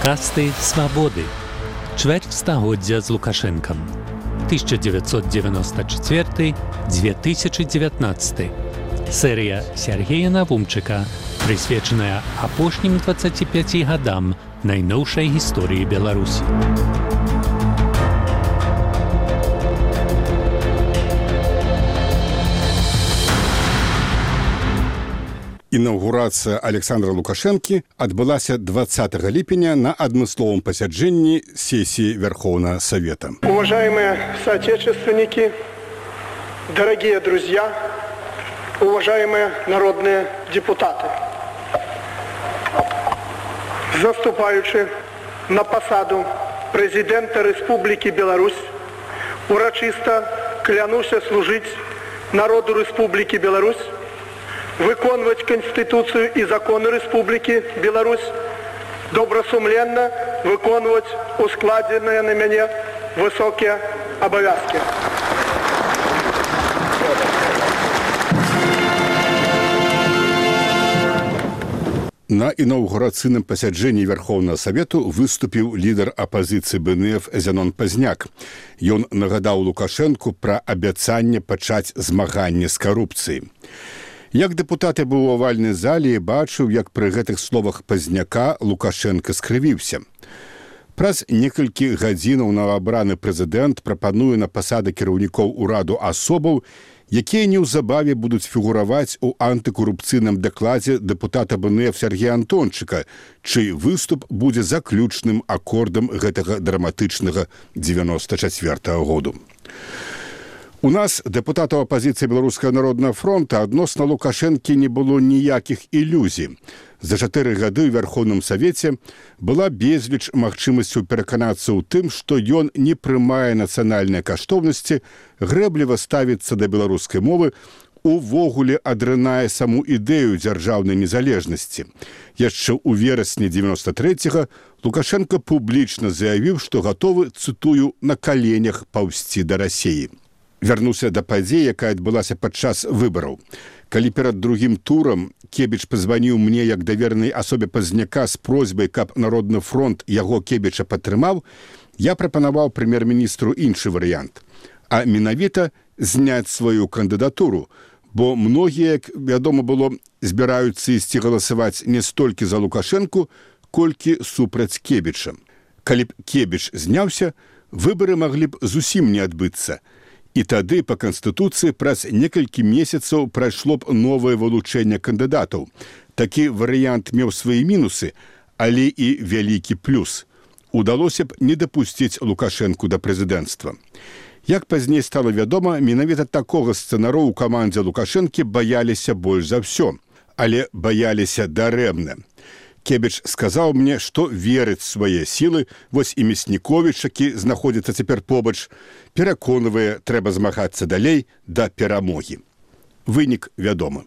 Касты свабоды. Чвэрць стагоддзя з Лукашэнкам. 1994-2019. Серыя Сергея Навумчыка, прысвечаная апошнім 25 гадам найноўшай гісторыі Беларусі. Інаўгурацыя Александра Лукашэнкі адбылася 20 ліпеня на адмысловым пасяджэнні сессии Верховного Совета. Уважаемые соотечественники, дорогие друзья, уважаемые народные депутаты, заступаючи на посаду президента Республики Беларусь, урочисто клянуся служить народу Республики Беларусь, виконувати Конституцію і закони Республіки Білорусь, добросумленно виконувати ускладені на мене високі обов'язки. На інаўгурацыйным пасяджэнні Верховного Совету выступіў лідар апазіцыі БНФ Зянон Пазняк. Ён нагадаў Лукашэнку пра абяцанне пачаць змаганне з карупцыяй. Як дэпутаты быў у авальнай зале і бачыў, як пры гэтых словах Пазняка Лукашенко скрывіўся. Праз некалькі гадзінаў новаабраны прэзідэнт прапануе на пасады кіраўнікоў ураду асобаў, якія неўзабаве будуць фігураваць у антыкарупцыйным дакладзе дэпутата БНФ Сергея Антончыка, чый выступ будзе заключным акордам гэтага драматычнага 94-го году. У нас, дэпутатаў апазіцыі Беларускага народнага фронта, адносна Лукашэнкі не было ніякіх ілюзій. За 4 гады ў Верховным Савеце была безліч магчымасцяў пераканацца ў тым, што ён не прымае нацыянальныя каштоўнасці, грэбліва ставіцца да беларускай мовы, увогуле адрынае саму ідэю дзяржаўнай незалежнасці. Яшчэ ў верасні 93-го Лукашенко публічна заявіў, што гатовы, цытую, на каленях паўзці да Расіі. Вярнуўся да падзеі, якая адбылася падчас выбараў. Калі перад другім турам Кебіч пазваніў мне як давернай асобе Пазняка з просьбай, каб Народны фронт яго Кебіча падтрымаў, я прапанаваў прэм'ер-міністру іншы варыянт, а менавіта зняць сваю кандыдатуру, бо многія, як вядома было, збіраюцца ісці галасаваць не столькі за Лукашэнку, колькі супраць Кебіча. Калі б Кебіч зняўся, выбары маглі б зусім не адбыцца. І тады па Канстытуцыі праз некалькі месяцаў прайшло б новае вылучэнне кандыдатаў. Такі варыянт меў свае мінусы, але і вялікі плюс. Удалося б не дапусціць Лукашэнку да прэзідэнцтва. Як пазней стала вядома, менавіта такога сцэнару ў камандзе Лукашэнкі баяліся больш за ўсё, але баяліся дарэмна. Кебіч сказаў мне, што верыць свае сілы, вось і Мясніковіч, які знаходзіцца цяпер побач, пераконвае, трэба змагацца далей да перамогі. Вынік вядомы.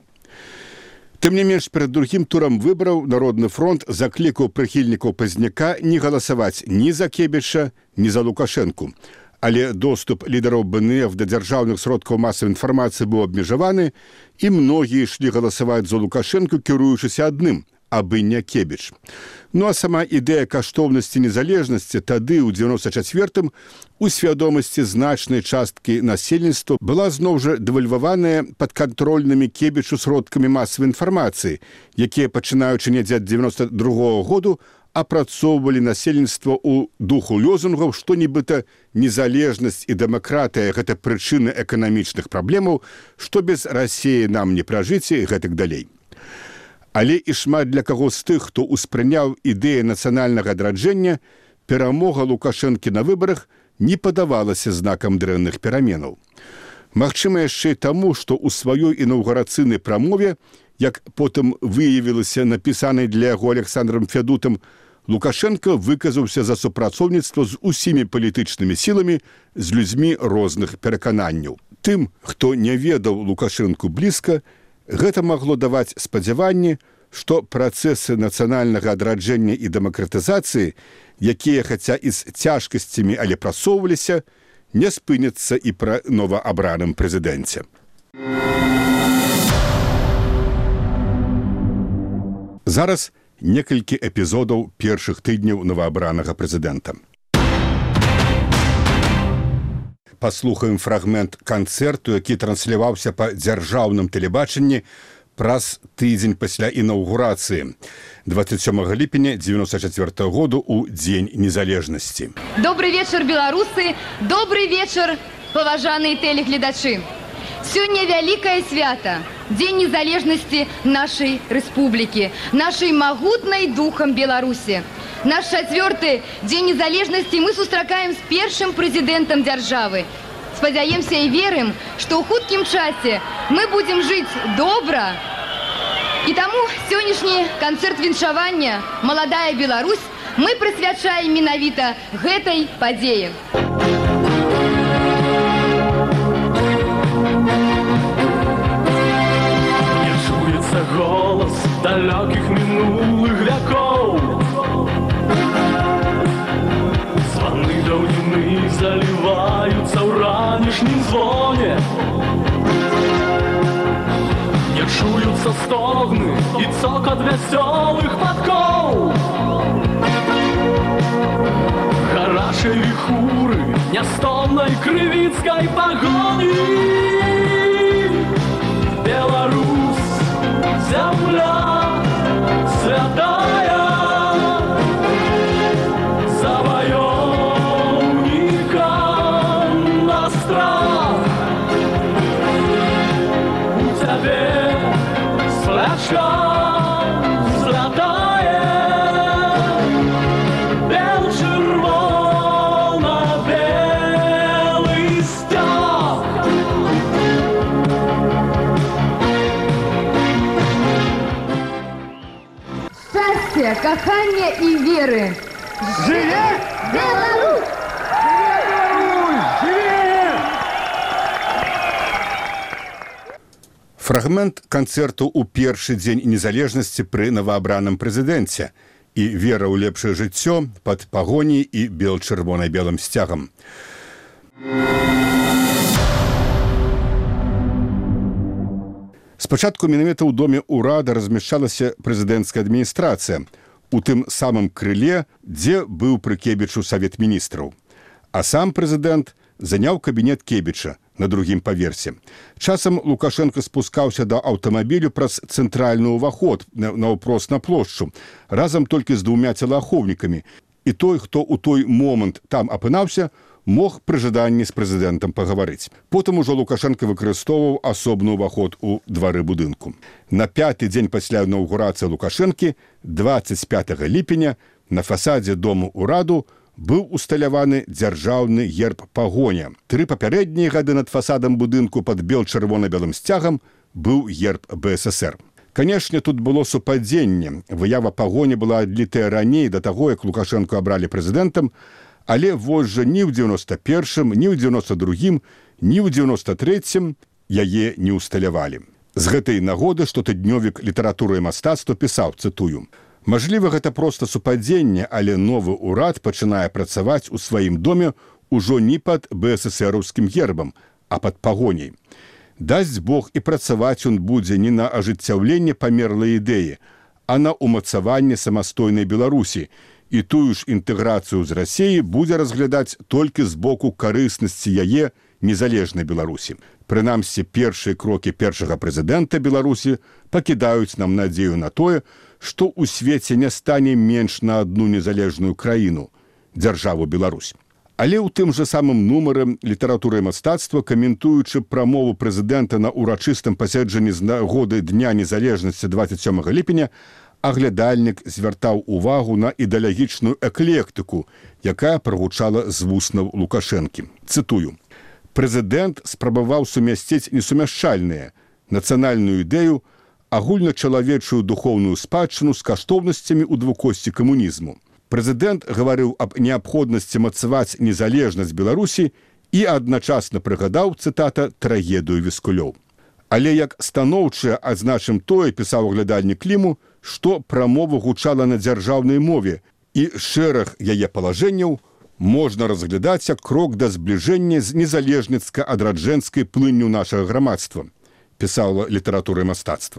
Тым не менш, перад другім турам выбараў Народны фронт заклікаў прыхільнікаў Пазняка не галасаваць ні за Кебіча, ні за Лукашэнку. Але доступ лідараў БНФ да дзяржаўных сродкаў масавай інфармацыі быў абмежаваны, і многія ішлі галасаваць за Лукашэнку, кіруючыся адным – абы не Кебіч. Ну а сама ідэя каштоўнасці незалежнасці тады, у 94-м, у свядомасці значнай часткі насельніцтва была зноў жа дэвальваваная падкантрольнымі Кебічу сродкамі масавай інфармацыі, якія, пачынаючы недзе ад 92-го году, апрацоўвалі насельніцтва ў духу лозунгаў, што нібыта незалежнасць і дэмакратыя – гэта прычыны эканамічных праблемаў, што без Расіі нам не пражыць і гэтак далей. Але і шмат для каго з тых, хто ўспрыняў ідэю нацыянальнага адраджэння, перамога Лукашэнкі на выбарах не падавалася знакам дрэнных пераменаў. Магчыма, яшчэ і таму, што ў сваёй інаўгурацыйнай прамове, як потым выявілася напісанай для яго Александром Фядутам, Лукашенко выказаўся за супрацоўніцтва з усімі палітычнымі сіламі, з людзьмі розных перакананняў. Тым, хто не ведаў Лукашэнку блізка, гэта магло даваць спадзяванне, што працэсы нацыянальнага адраджэння і дэмакратызацыі, якія, хаця і з цяжкасцямі, але прасоўваліся, не спыняцца і пра новаабраным прэзідэнце. Зараз некалькі эпізодаў першых тыдняў новаабранага прэзідэнта. Паслухаем фрагмент канцэрту, які трансляваўся па дзяржаўным тэлебачанні праз тыдзень пасля інаўгурацыі 27 ліпеня 1994 году у Дзень незалежнасці. Добрый вечер, беларусы! Добрый вечер, паважаныя тэлегледачы! Сёння вялікае свята, Дзень незалежнасці нашай рэспублікі, нашай магутнай духам Беларусі. Наш 4-й Дзень незалежнасці мы сустракаем з першым прэзідэнтам дзяржавы. Спадзяемся і верым, што ў хуткім часе мы будзем жыць добра. І таму сённяшні канцэрт віншавання «Маладая Беларусь» мы прысвячаем менавіта гэтай падзеі. Не чуецца голас далёкіх мінулых вякоў. Званы даўніны заліваюцца ў ранішнім звоне. Не чуюцца стогны і цокат вясёлых падкоў. Гарачай віхуры нястомнай крывіцкай пагоні. Беларусь, зямля святая, заваёўнікам на страх. У цябе флешка злятае, бел-чырвона-белы сцяг. Шчасця, кахання і веры! Жыве Беларусь! Фрагмент канцэрту ў першы дзень незалежнасці пры новаабраным прэзідэнце і вера ў лепшае жыццё пад пагоняй і бел-чырвона-белым сцягам. Спачатку менавіта ў доме ўрада размяшчалася прэзідэнцкая адміністрацыя, у тым самым крыле, дзе быў пры Кебічу Савет міністраў. А сам прэзідэнт заняў кабінет Кебіча на другім паверсе. Часам Лукашенко спускаўся да аўтамабілю праз цэнтральны ўваход наўпрост на плошчу, разам толькі з 2 целаахоўнікамі. І той, хто ў той момант там апынаўся, мог пры жаданні з прэзідэнтам пагаварыць. Потым ужо Лукашенко выкарыстоўваў асобны ўваход у двары будынку. На 5-й дзень пасля інаўгурацыі Лукашэнкі, 25 ліпеня, на фасадзе дому ўраду быў усталяваны дзяржаўны герб пагоня. 3 папярэднія гады над фасадам будынку пад бел-чырвона-белым сцягам быў герб БССР. Канешне, тут было супадзенне. Выява пагоня была адлітая раней да таго, як Лукашэнку абралі прэзідэнтам, але вось жа ні ў 91-м, ні ў 92-м, ні ў 93-м яе не усталявалі. З гэтай нагоды штотыднёвік літаратуры і мастацтва пісаў, цытую: «Мажліва, гэта проста супадзенне, але новы ўрад пачынае працаваць у сваім доме ўжо не пад БССРаўскім гербам, а пад пагоняй. Дасць Бог, і працаваць ён будзе не на ажыццяўленне памерлай ідэі, а на ўмацаванне самастойнай Беларусі, і тую ж інтэграцыю з Расіяй будзе разглядаць толькі з боку карыснасці яе незалежнай Беларусі. Прынамсі, першыя крокі першага прэзідэнта Беларусі пакідаюць нам надзею на тое, што ў свеце не стане менш на адну незалежную краіну – дзяржаву Беларусь. Але ў тым жа самым нумары літаратуры і мастацтва, каментуючы прамову прэзідэнта на урачыстым паседжанні з нагоды Дня незалежнасці 27 ліпеня, аглядальнік звяртаў увагу на ідэалагічную эклектыку, якая прагучала з вуснаў Лукашэнкі. Цытую: «Прэзідэнт спрабаваў сумясціць несумяшчальныя нацыянальную ідэю, агульначалавечую духоўную спадчыну з каштоўнасцямі ў двукосці камунізму. Прэзідэнт гаварыў аб неабходнасці мацаваць незалежнасць Беларусі і адначасна прыгадаў, цытата, трагедыю Віскулёў. Але як станоўчае адзначым тое, пісаў аглядальнік Кліму, што прамова гучала на дзяржаўнай мове, і шэраг яе палажэнняў можна разглядаць як крок да збліжэння з незалежніцка-адраджэнскай плынню нашага грамадства, пісала літаратура і мастацтва.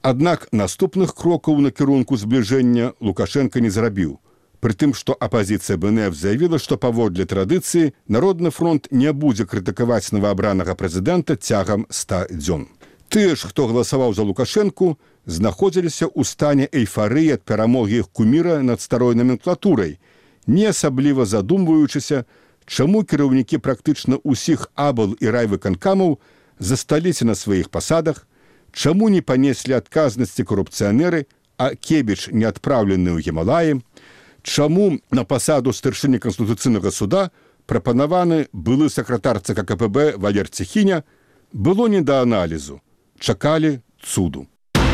Аднак наступных крокаў на кірунку збліжэння Лукашенко не зрабіў. Прытым, што апазіцыя БНФ заявіла, што паводле традыцыі Народны фронт не будзе крытыкаваць новаабранага прэзідэнта цягам 100 дзён. Тыя ж, хто галасаваў за Лукашэнку, знаходзіліся ў стане эйфарыі ад перамогі іх куміра над старой номенклатурай, не асабліва задумваючыся, чаму кіраўнікі практычна ўсіх абл і райвыканкамаў засталіся на сваіх пасадах, чаму не панеслі адказнасці карупцыянеры, а Кебіч не адпраўлены ў Гімалаі, чаму на пасаду старшыні Канстытуцыйнага суда прапанаваны былы сакратар ЦК КПБ Валер Цехіня, было не да аналізу, чакалі цуду.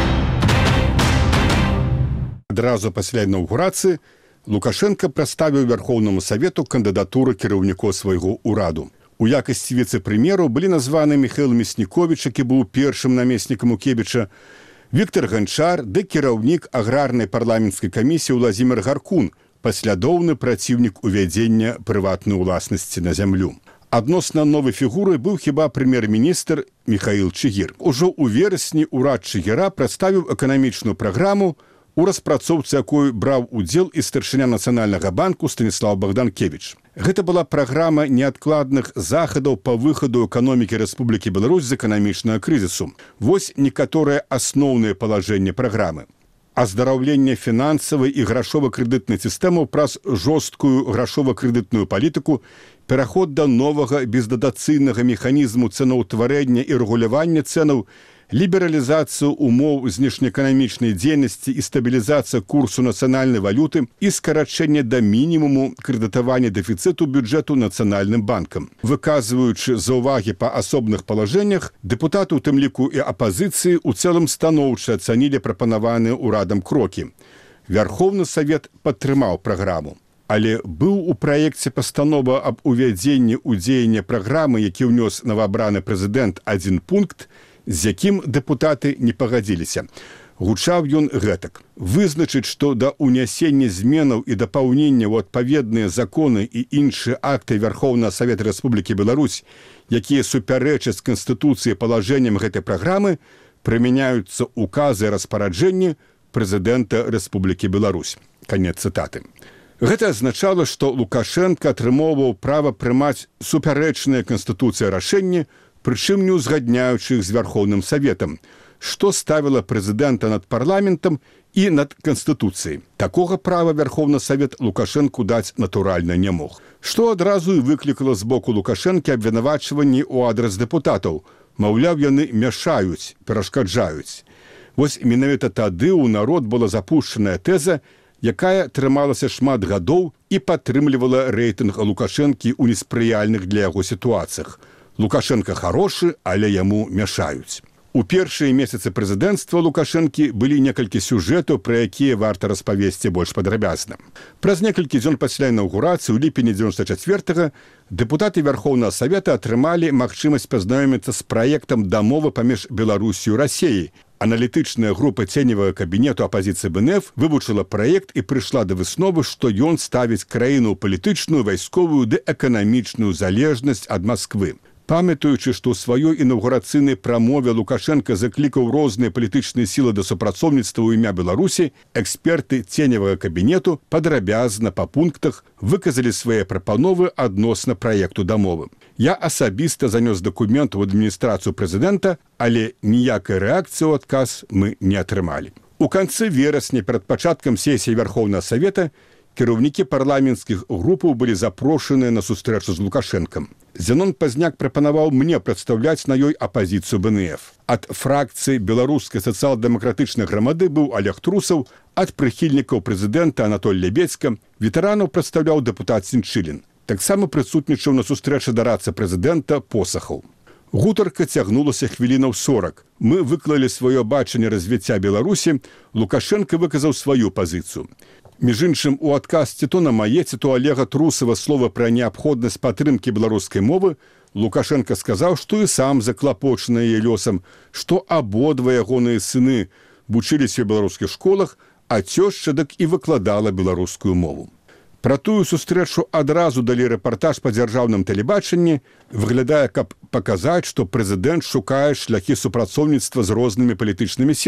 Адразу пасля інаўгурацыі Лукашенко прадставіў Вярхоўнаму Савету кандыдатуру кіраўнікоў свайго ўраду. У якасці віцэ-прэм'еру былі названы Міхаіл Мяснніковіч, які быў першым намеснікам у Кебіча, Віктор Ганчар ды кіраўнік аграрнай парламенцкай камісіі Владзімір Гаркун, паслядоўны праціўнік увядзення прыватнай уласнасці на зямлю. Адносна новай фігуры быў хіба прэм'ер-міністр Міхаіл Чыгір. Ужо ў верасні ўрад Чыгіра прадставіў эканамічную праграму, у распрацоўцы якой браў удзел і старшыня Нацыянальнага банку Станіслав Богданкевич. Гэта была праграма неадкладных захадаў па выхаду эканомікі Рэспублікі Беларусь з эканамічнага крызісу. Вось некаторыя асноўныя палажэнні праграмы. Аздараўленне фінансавай і грашова-крэдытнай сістэмаў праз жорсткую грашова-крэдытную палітыку, пераход да новага бездатацыйнага механізму цэнаўтварэння і рэгулявання цэнаў, лібералізацыю умоў знешнеэканамічнай дзейнасці і стабілізацыя курсу нацыянальнай валюты і скарачэнне да мінімуму крэдытавання дэфіцыту бюджэту Нацыянальным банкам. Выказваючы заўвагі па асобных палажэннях, дэпутаты, у тым ліку і апазіцыі, у цэлым станоўча ацанілі прапанаваныя ўрадам крокі. Вярхоўны Савет падтрымаў праграму. Але быў у праекце пастанова аб увядзенні ў дзеянне праграмы, які ўнёс новаабраны прэзідэнт, адзін пункт, з якім дэпутаты не пагадзіліся. Гучаў ён гэтак: вызначыць, што да ўнясення зменаў і дапаўнення ў адпаведныя законы і іншыя акты Вярхоўнага Савета Рэспублікі Беларусь, якія супярэчаць Канстытуцыі палажэнням гэтай праграмы, прымяняюцца указы і распараджэнні прэзідэнта Рэспублікі Беларусь. Канец цытаты. Гэта азначала, што Лукашенко атрымоўваў права прымаць супярэчныя Канстытуцыі рашэнні, прычым не узгадняючы іх з Вярхоўным Саветам, што ставіла прэзідэнта над парламентам і над Канстытуцыяй. Такога права Вярхоўны Савет Лукашэнку даць натуральна не мог. Што адразу і выклікала з боку Лукашэнкі абвінавачванні ў адрас дэпутатаў. Маўляў, яны мяшаюць, перашкаджаюць. Вось менавіта тады ў народ была запушчаная тэза, якая трымалася шмат гадоў і падтрымлівала рэйтынг Лукашэнкі ў неспрыяльных для яго сітуацыях. Лукашенко хорошы, але яму мяшаюць. У першыя месяцы прэзідэнцтва Лукашэнкі былі некалькі сюжэтаў, пра якія варта распавесці больш падрабязна. Праз некалькі дзён пасля інаўгурацыі ў ліпені 94-га дэпутаты Вярхоўнага Савета атрымалі магчымасць пазнаёміцца з праектам дамовы паміж Беларусю і Расіяй. Аналітычная група ценевага кабінету апазіцыі БНФ вывучыла праект і прыйшла да высновы, што ён ставіць краіну ў палітычную, вайсковую ды эканамічную залежнасць ад Масквы. Памятаючы, што ў сваёй інаўгурацыйнай прамове Лукашенко заклікаў розныя палітычныя сілы да супрацоўніцтва ў імя Беларусі, эксперты ценевага кабінету падрабязна па пунктах выказалі свае прапановы адносна праекту дамовы. Я асабіста занёс дакумент у адміністрацыю прэзідэнта, але ніякай рэакцыі ў адказ мы не атрымалі. У канцы верасня перад пачаткам сесіі Вярхоўнага Савета кіраўнікі парламенцкіх групаў былі запрошаныя на сустрэчу з Лукашэнкам. Зянон Пазняк прапанаваў мне прадстаўляць на ёй апазіцыю БНФ. Ад фракцыі беларускай сацыял-дэмакратычнай грамады быў Олег Трусаў, ад прыхільнікаў прэзідэнта Анатоль Лебедзька, ветэранаў прадстаўляў дэпутат Сінчылін. Таксама прысутнічаў на сустрэчы дарадцы прэзідэнта Посахаў. Гутарка цягнулася хвілінаў 40. Мы выклалі сваё бачанне развіцця Беларусі, Лукашенко выказаў сваю пазіцыю. Між іншым, у адказ ці то на мае, ці то Олега Трусава слова пра неабходнасць падтрымкі беларускай мовы, Лукашенко сказаў, што і сам заклапочаны яе лёсам, што абодва ягоныя сыны вучыліся ў беларускіх школах, а цёшча дык і выкладала беларускую мову. Пра тую сустрэчу адразу далі рэпартаж па дзяржаўным тэлебачанні, выглядае, каб паказаць, што прэзідэнт шукае шляхі супрацоўніцтва з рознымі палітычнымі сіламі.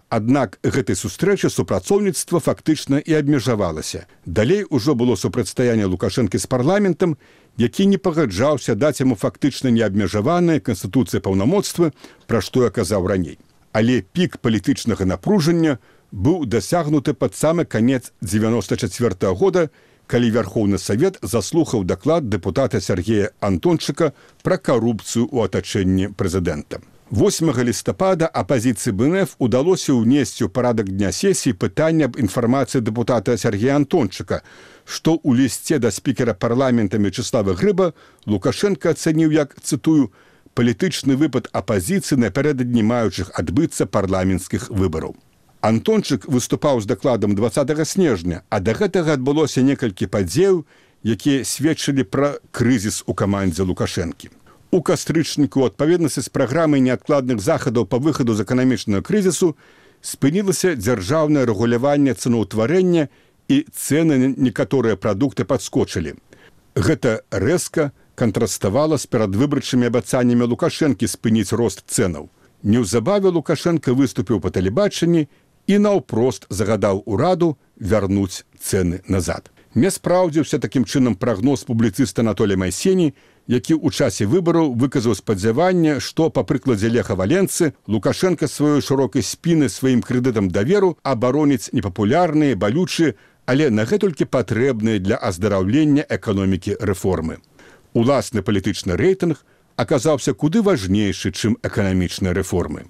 Аднак гэтай сустрэчы супрацоўніцтва фактычна і абмежавалася. Далей ужо было супрацьстаянне Лукашэнкі з парламентам, які не пагаджаўся даць яму фактычна неабмежаваныя канстытуцыі паўнамоцтвы, пра што я казаў раней. Але пік палітычнага напружання быў дасягнуты пад самы канец 1994 года, калі Вярхоўны Савет заслухаў даклад дэпутата Сергея Антончыка пра карупцыю ў атачэнні прэзідэнта. 8 лістапада апазіцыі БНФ удалося ўнесці ў парадак дня сесіі пытанне аб інфармацыі дэпутата Сергея Антончыка, што ў лісце да спікера парламента Мячеслава Грыба Лукашенко ацаніў як, цытую, «палітычны выпад апазіцыі напярэдадні маючых адбыцца парламенцкіх выбараў». Антончык выступаў з дакладам 20 снежня, а да гэтага адбылося некалькі падзеяў, якія сведчылі пра крызіс у камандзе Лукашэнкі. У кастрычніку, у адпаведнасці з праграмай неадкладных захадаў па выхаду з эканамічнага крызісу, спынілася дзяржаўнае рэгуляванне цэнаўтварэння і цэны на некаторыя прадукты падскочылі. Гэта рэзка кантраставала з перадвыбарчымі абяцаннямі Лукашэнкі спыніць рост цэнаў. Неўзабаве Лукашенко выступіў па тэлебачанні і наўпрост загадаў ураду вярнуць цэны назад. Не спраўдзіўся такім чынам прагноз публіцыста Анатолія Майсені, які ў часе выбараў выказаў спадзяванне, што, па прыкладзе Леха Валенцы, Лукашенко сваёй шырокай спіны сваім крэдытам даверу абароніць непапулярныя, балючыя, але нагэтулькі патрэбныя для аздараўлення эканомікі рэформы. Уласны палітычны рэйтынг аказаўся куды важнейшы, чым эканамічныя рэформы.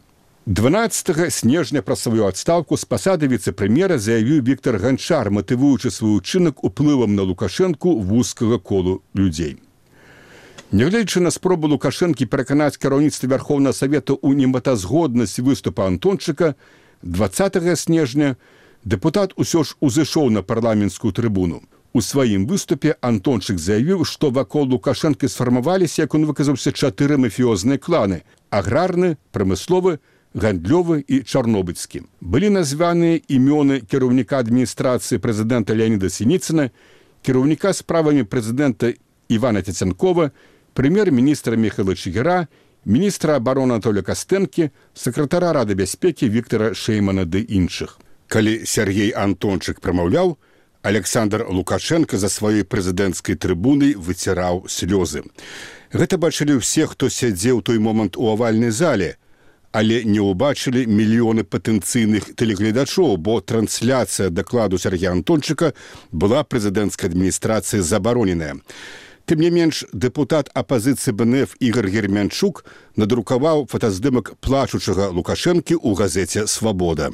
12 снежня пра сваю адстаўку з пасады віцэ-прэм'ера заявіў Віктар Ганчар, матывуючы свой учынак уплывам на Лукашэнку вузкага колу людзей. Нягледзячы на спробу Лукашэнкі пераканаць кіраўніцтва Вярхоўнага Савета ў немэтазгоднасць выступа Антончыка, 20 снежня дэпутат усё ж узышоў на парламенцкую трыбуну. У сваім выступе Антончык заявіў, што вакол Лукашэнкі сфармаваліся, як он выказаўся, 4 мафіёзныя кланы – аграрны, прамысловы, гандлёвы і чарнобыльскі. Былі названыя імёны кіраўніка адміністрацыі прэзідэнта Леаніда Сініцына, кіраўніка справамі прэзідэнта Івана Цяцянкова, прэм'ер-міністра Міхайла Чыгіра, міністра абароны Анатолія Кастэнкі, сакратара Рады бяспекі Віктара Шэймана ды іншых. Калі Сергей Антончык прамаўляў, Александр Лукашенко за сваёй прэзідэнцкай трыбунай выціраў слёзы. Гэта бачылі ўсе, хто сядзеў той момант у авальнай зале, але не ўбачылі мільёны патэнцыйных тэлегледачоў, бо трансляцыя дакладу Сергея Антончыка была прэзідэнцкай адміністрацыі забароненая. Тым не менш, дэпутат апазіцыі БНФ Ігор Гермянчук надрукаваў фотаздымак плачучага Лукашэнкі ў газеце «Свабода».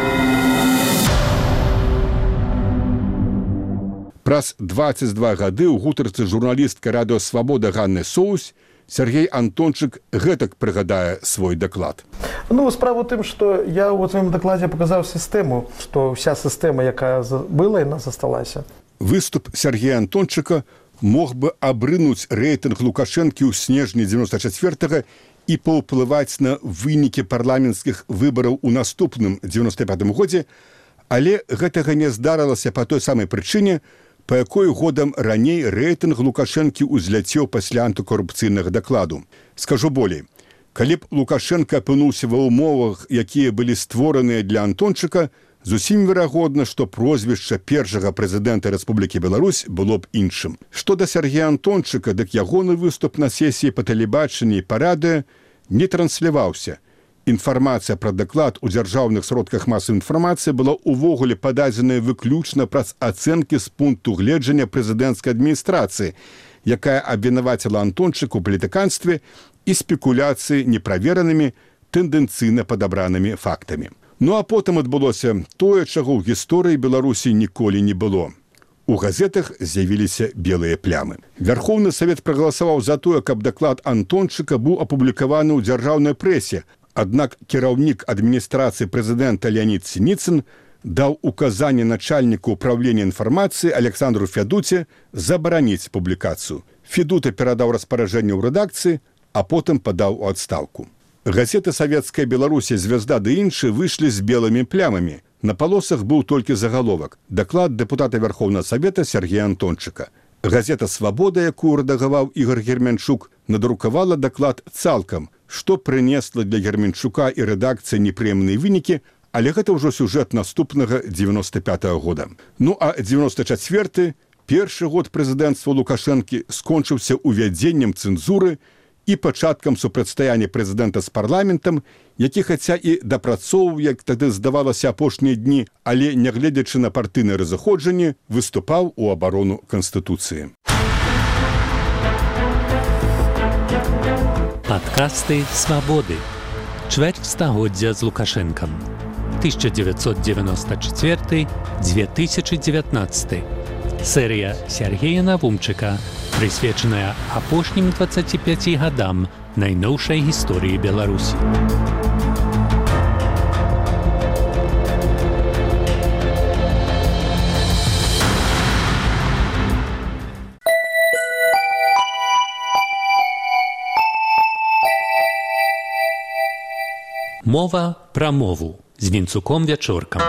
Праз 22 гады ў гутарцы журналістка радыё «Свабода» Ганны Соусь Сергей Антончык гэтак прыгадае свой даклад. Справа ў тым, што я ў сваім дакладзе паказаў сістэму, што ўся сістэма, якая была, яна засталася. Выступ Сергея Антончыка мог бы абрынуць рэйтынг Лукашэнкі ў снежні 94-го і паўплываць на вынікі парламенцкіх выбараў у наступным 95-м годзе, але гэтага не здарылася па той самай прычыне, па якой годам раней рэйтынг Лукашэнкі ўзляцеў пасля антыкорупцыйнага дакладу. Скажу болей, калі б Лукашенко апынуўся ва ўмовах, якія былі створаныя для Антончыка, зусім верагодна, што прозвішча першага прэзідэнта Рэспублікі Беларусь было б іншым. Што да Сергея Антончыка, дык ягоны выступ на сесіі па тэлебачанні і па радыё не трансляваўся. Інфармацыя пра даклад у дзяржаўных сродках масавай інфармацыі была ўвогуле пададзеная выключна праз ацэнкі з пункту гледжання прэзідэнцкай адміністрацыі, якая абвінаваціла Антончыка ў палітыканстве і спекуляцыі неправеранымі, тэндэнцыйна падабранымі фактамі. А потым адбылося тое, чаго ў гісторыі Беларусі ніколі не было. У газетах з'явіліся белыя плямы. Вярхоўны Савет прагаласаваў за тое, каб даклад Антончыка быў апублікаваны ў дзяржаўнай прэсе, аднак кіраўнік адміністрацыі прэзідэнта Леанід Сініцын даў указанне начальніку ўправлення інфармацыі Александру Федуце забараніць публікацыю. Федута перадаў распараджэнне ў рэдакцыі, а потым падаў у адстаўку. Газеты «Савецкая Беларусі», «Звезда» ды іншыя выйшлі з белымі плямамі. На палосах быў толькі загаловак – даклад дэпутата Вярхоўнага Савета Сергея Антончыка. Газета «Свабода», якую рэдагаваў Ігор Гермянчук, надрукавала даклад цалкам, што прынесла для Гермянчука і рэдакцыі непрыемныя вынікі, Але гэта ўжо сюжэт наступнага 95-го года. Ну а 94-й, першы год прэзідэнцтва Лукашэнкі, скончыўся увядзеннем цэнзуры і пачаткам супрацьстаяння прэзідэнта з парламентам, які хаця і дапрацоўваў, як тады здавалася, апошнія дні, але, нягледзячы на партыйныя разыходжанні, выступаў у абарону Канстытуцыі. Падкасты «Свабоды». Чвэрць стагоддзя з Лукашэнкам. 1994-2019. Серыя Сергея Навумчыка, прысвечаная апошнім 25 гадам найноўшай гісторыі Беларусі. Мова пра мову з Вінцуком Вячоркам.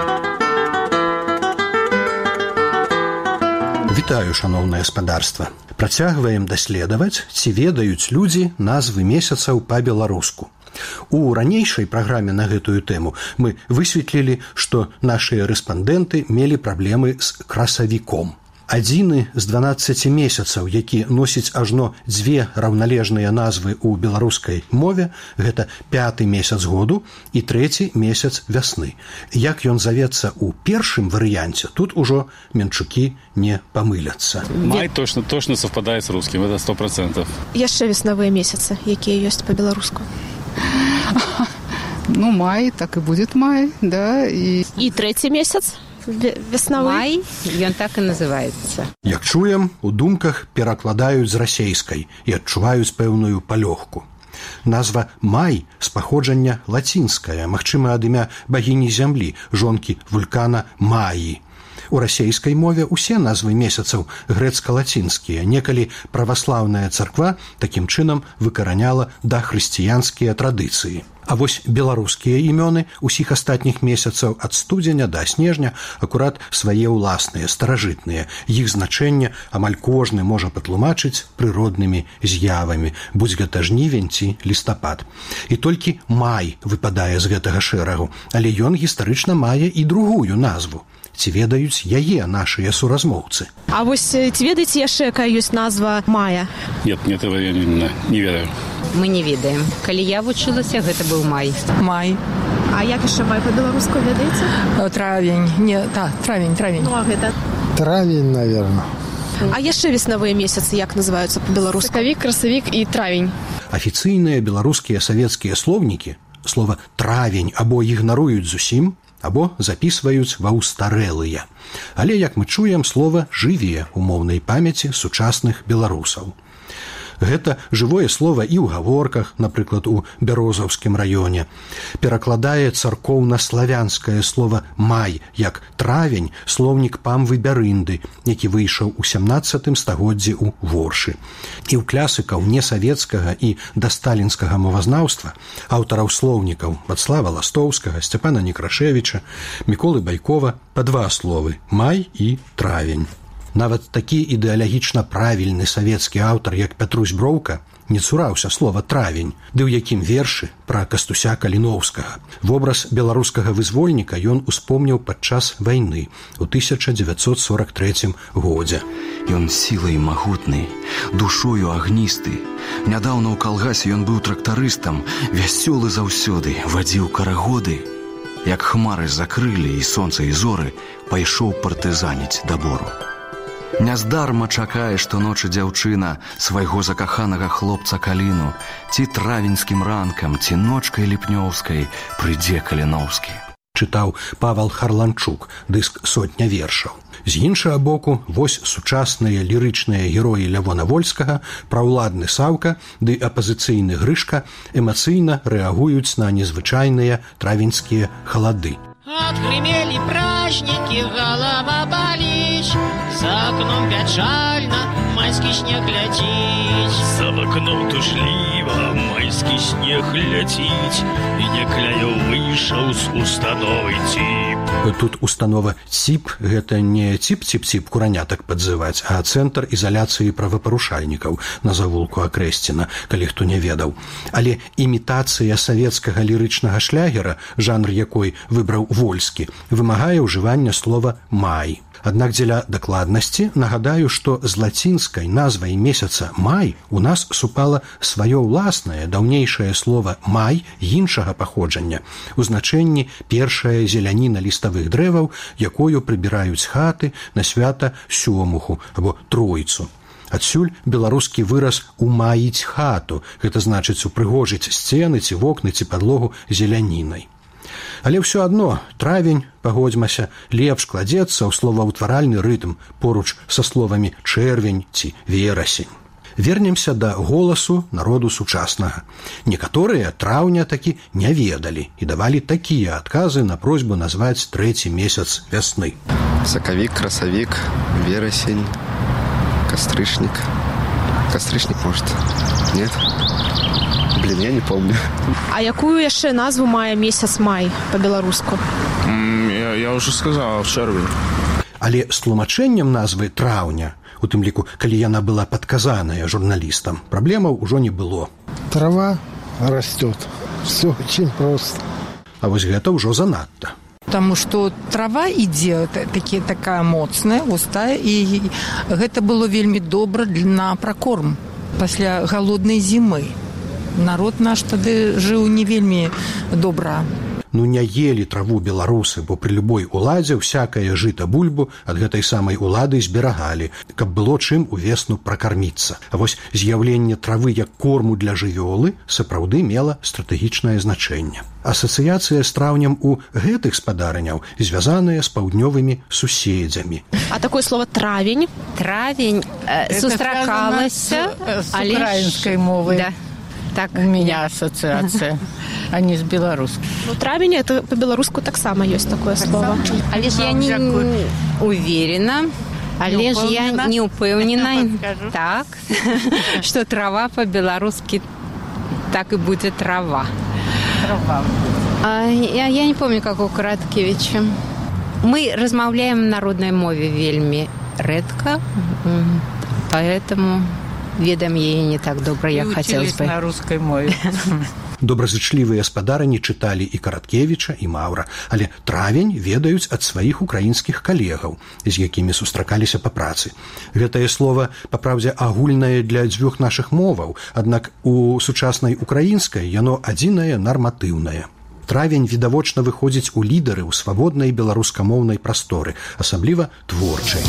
Вітаю, шаноўнае гаспадарства. Працягваем даследаваць, ці ведаюць людзі назвы месяцаў па-беларуску. У ранейшай праграме на гэтую тэму мы высветлілі, што нашыя рэспандэнты мелі праблемы з красавіком. Адзіны з 12 месяцаў, які носіць ажно дзве раўналежныя назвы ў беларускай мове, гэта 5-й месяц году і 3-й месяц вясны. Як ён завецца ў першым варыянце, тут ужо менчукі не памыляцца. Май точно совпадае з рускім, это 100%. Яшчэ веснавыя месяцы, якія ёсць па-беларуску. Ну, май, так і будет май, да. І 3-й месяц? Веснавы? Май, ён так і называецца. Як чуем, у думках перакладаюць з расейскай і адчуваюць пэўную палёгку. Назва «май» з паходжання лацінская, магчыма, ад імя багіні зямлі, жонкі вулкана Маі. У расейскай мове ўсе назвы месяцаў грэцка-лацінскія. Некалі праваслаўная царква такім чынам выкараняла дахрысціянскія традыцыі. А вось беларускія імёны ўсіх астатніх месяцаў ад студзеня да снежня акурат свае ўласныя, старажытныя. Іх значэнне амаль кожны можа патлумачыць прыроднымі з'явамі, будзь гэта жнівень ці лістапад. І толькі май выпадае з гэтага шэрагу, але ён гістарычна мае і другую назву. Ці ведаюць яе нашыя суразмоўцы? А вось ці ведаеце яшчэ, якая ёсць назва мая? Нет, этого я не ведаю. Мы не ведаем. Калі я вучылася, гэта быў май. Май. А як яшчэ май па-беларуску ведаеце? Травень. Не, так, травень. Ну, а гэта? Травень, наверное. А яшчэ веснавыя месяцы як называюцца па-беларуску? Сакавік, красавік і травень. Афіцыйныя беларускія савецкія слоўнікі слова «травень» або ігнаруюць зусім, або запісваюць ва ўстарэлыя. Але, як мы чуем, слова жыве ў моўнай памяці сучасных беларусаў. Гэта жывое слова і ў гаворках, напрыклад, у Бярозаўскім раёне. Перакладае царкоўна-славянскае слова «май» як «травень» слоўнік Памвы Бярынды, які выйшаў у 17 стагоддзі ў Воршы. І ў класікаў несавецкага і дасталінскага мовазнаўства, аўтараў слоўнікаў Вацлава Ластоўскага, Сцяпана Некрашевіча, Міколы Байкова па два словы «май» і «травень». Нават такі ідэалагічна правільны савецкі аўтар, як Пятрусь Броўка, не цураўся слова «травень», ды ў якім вершы пра Кастуся Каліноўскага. Вобраз беларускага вызвольніка ён успомніў падчас вайны ў 1943 годзе. Ён сілай магутны, душою агністы. Нядаўна ў калгасе ён быў трактарыстам, вясёлы заўсёды, вадзіў карагоды. Як хмары закрылі і сонца і зоры, пайшоў партызаніць да бору. Няздарма чакае, што ночы дзяўчына свайго закаханага хлопца Каліну, ці травеньскім ранкам, ці ночкай ліпнёўскай прыйдзе Каліноўскі. Чытаў Павал Харланчук, дыск «Сотня вершаў». З іншага боку, вось сучасныя лірычныя героі Лявона Вольскага, праўладны Саўка ды апазіцыйны Грышка эмацыйна рэагуюць на незвычайныя травеньскія халады. Отгремели праздники, голова болит, за окном печально, майский снег летит. За окном тушливо, майский нізкі снег ляціць, і някляё выйшаў з установы ціп. Тут установа ЦІП – гэта не ціп-ціп-ціп куранятак падзываць, а цэнтр ізаляцыі правапарушальнікаў на завулку Акрэсціна, калі хто не ведаў. Але імітацыя савецкага лірычнага шлягера, жанр якой выбраў Вольскі, вымагае ўжывання слова «май». Аднак дзеля дакладнасці нагадаю, што з лацінскай назвай месяца «май» у нас супала сваё ўласнае даўнейшае слова «май» іншага паходжання, у значэнні першая зеляніна ліставых дрэваў, якою прыбіраюць хаты на свята сёмуху або тройцу. Адсюль беларускі выраз «умаіць хату», гэта значыць упрыгожыць сцены ці вокны ці падлогу зелянінай. Але ўсё адно травень, пагодзьмася, лепш кладзецца ў словаўтваральны рытм поруч са словамі чэрвень ці верасень. Вернемся да голасу народу сучаснага. Некаторыя траўня такі не ведалі і давалі такія адказы на просьбу назваць трэці месяц вясны. Сакавік, красавік, верасень, кастрычнік. Кастрычнік, может? Нет? Блин, я не помню. А якую яшчэ назву мае месяц май па-беларуску? Я уже сказал, чэрвень. Але з тлумачэннем назвы траўня, у тым ліку, калі яна была падказаная журналістам, праблемаў ужо не было. Трава растет. Все очень просто. А вось гэта ўжо занадта. Потому что трава ідзе такая моцная, густая, і гэта было вельмі добра на пракорм пасля галоднай зімы. Народ наш тады жыў не вельмі добра. Ну не елі траву беларусы, бо пры любой уладзе всякае жыта бульбу ад гэтай самай улады зберагалі, каб было чым увесну пракарміцца. А вось з'яўленне травы як корму для жывёлы сапраўды мела стратэгічнае значэнне. Асацыяцыя з траўнем у гэтых спадарняў звязаная з паўднёвымі суседзямі. А такое слово травень? Травень сустракалася з украінскай мовы. Да. Так, у меня ассоциация, а не с белорусской. Ну, травень, это по-белоруску так само есть такое слово. Але ж я не уверена, але ж я не упэўнена, так, что трава по-белорусски так и будет трава. Я не помню, как у Караткевича. Мы размаўляем на народной мове вельмі рэдка, поэтому... ведам яе не так добра, як хацелось бы. На рускай мове. Добразычлівыя спадарні чыталі і Караткевіча, і Маўра, але травень ведаюць ад сваіх украінскіх калегаў, з якімі сустракаліся па працы. Гэтае слова, папраўдзе, агульнае для дзвюх нашых моваў, аднак у сучаснай украінскай яно адзінае нарматыўнае. Травень відавочна выходзіць у лідары ў свабоднай беларускамоўнай прасторы, асабліва творчай.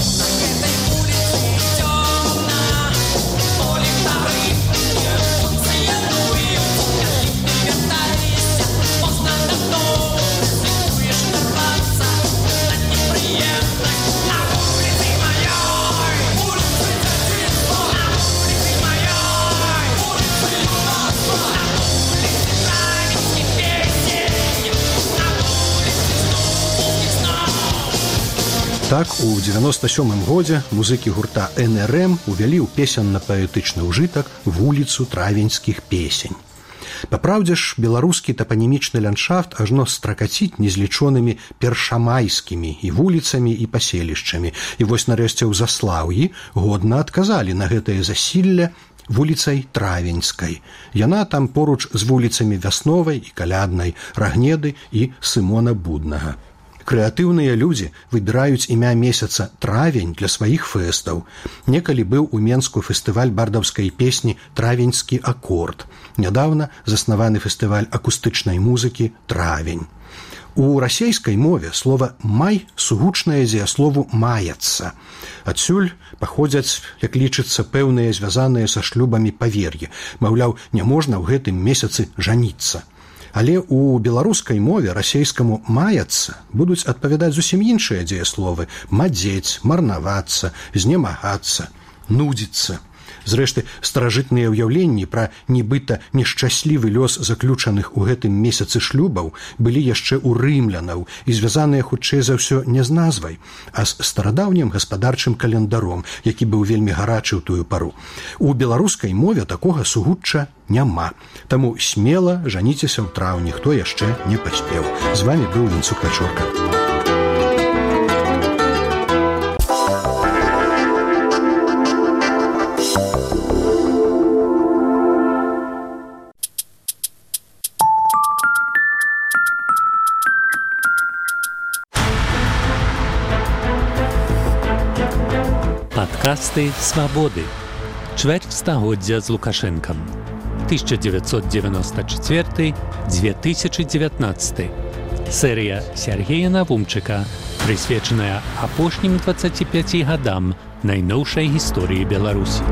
Так, у 97-м годзе музыкі гурта НРМ увялі ў песенна-паэтычны ўжытак вуліцу травеньскіх песень. Папраўдзе ж, беларускі тапанімічны ландшафт ажно стракаціць незлічонымі першамайскімі і вуліцамі і паселішчамі. І вось нарэшце ў Заслаўі годна адказалі на гэтае засілле вуліцай Травеньскай. Яна там поруч з вуліцамі Вясновай і Каляднай, Рагнеды і Сымона Буднага. Крэатыўныя людзі выбіраюць імя месяца травень для сваіх фэстаў. Некалі быў у Менску фестываль бардаўскай песні «Травеньскі акорд». Нядаўна заснаваны фестываль акустычнай музыкі «Травень». У расейскай мове слова «май» сугучнае дзеяслову «маяцца». Адсюль паходзяць, як лічыцца, пэўныя звязаныя са шлюбамі павер'і. Маўляў, няможна ў гэтым месяцы жаніцца. Але ў беларускай мове расейскаму «маяцца» будуць адпавядаць зусім іншыя дзеясловы: мадзець, марнавацца, знемагацца, нудзіцца. Зрэшты, старажытныя ўяўленні пра нібыта нешчаслівы лёс заключаных у гэтым месяцы шлюбаў былі яшчэ ў рымлянаў і звязаныя хутчэй за ўсё не з назвай, а з старадаўнім гаспадарчым календаром, які быў вельмі гарачы ў тую пару. У беларускай мове такога сугучча няма. Таму смела жаніцеся ў траўні, хто яшчэ не паспеў. З вами быў Вінцук Пячорка. Падкасты «Свабоды». Чвэрць стагоддзя з Лукашэнкам. 1994-2019. Серыя Сергея Навумчыка, прысвечаная апошнім 25 гадам найноўшай гісторыі Беларусі.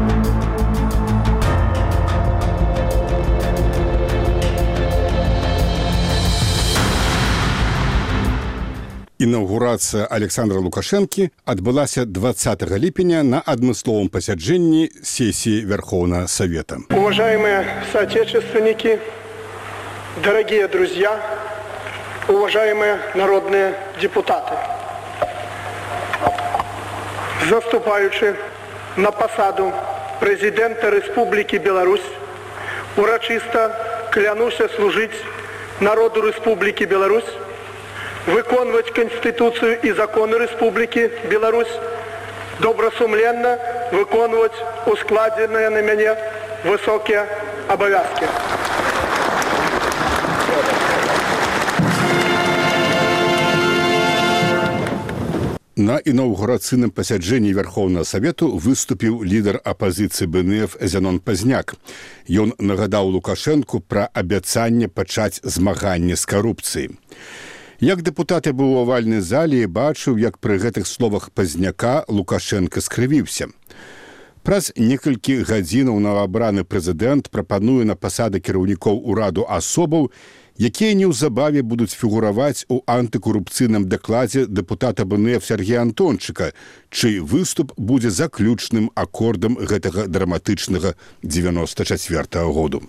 Інаўгурацыя Александра Лукашэнкі адбылася 20 ліпеня на адмысловым пасяджэнні сессии Верховного Совета. Уважаемые соотечественники, дорогие друзья, уважаемые народные депутаты, заступаючи на посаду президента Республики Беларусь, урочисто клянуся служить народу Республики Беларусь, выконывать Конституцию и законы Республики Беларусь, добросумленно выконывать ускладенные на меня высокие обовязки. На інаўгурацыйным пасяджэнні Верховного Совету выступіў лідар апазіцыі БНФ Зянон Пазняк. Ён нагадаў Лукашэнку пра абяцанне пачаць змаганне з карупцыяй. Як дэпутаты быў у авальнай зале і бачыў, як пры гэтых словах Пазняка Лукашенко скрывіўся. Праз некалькі гадзінаў новаабраны прэзідэнт прапануе на пасады кіраўнікоў ураду асобаў, якія неўзабаве будуць фігураваць у антыкорупцыйным дакладзе дэпутата БНФ Сергея Антончыка, чый выступ будзе заключным акордам гэтага драматычнага 94-го году.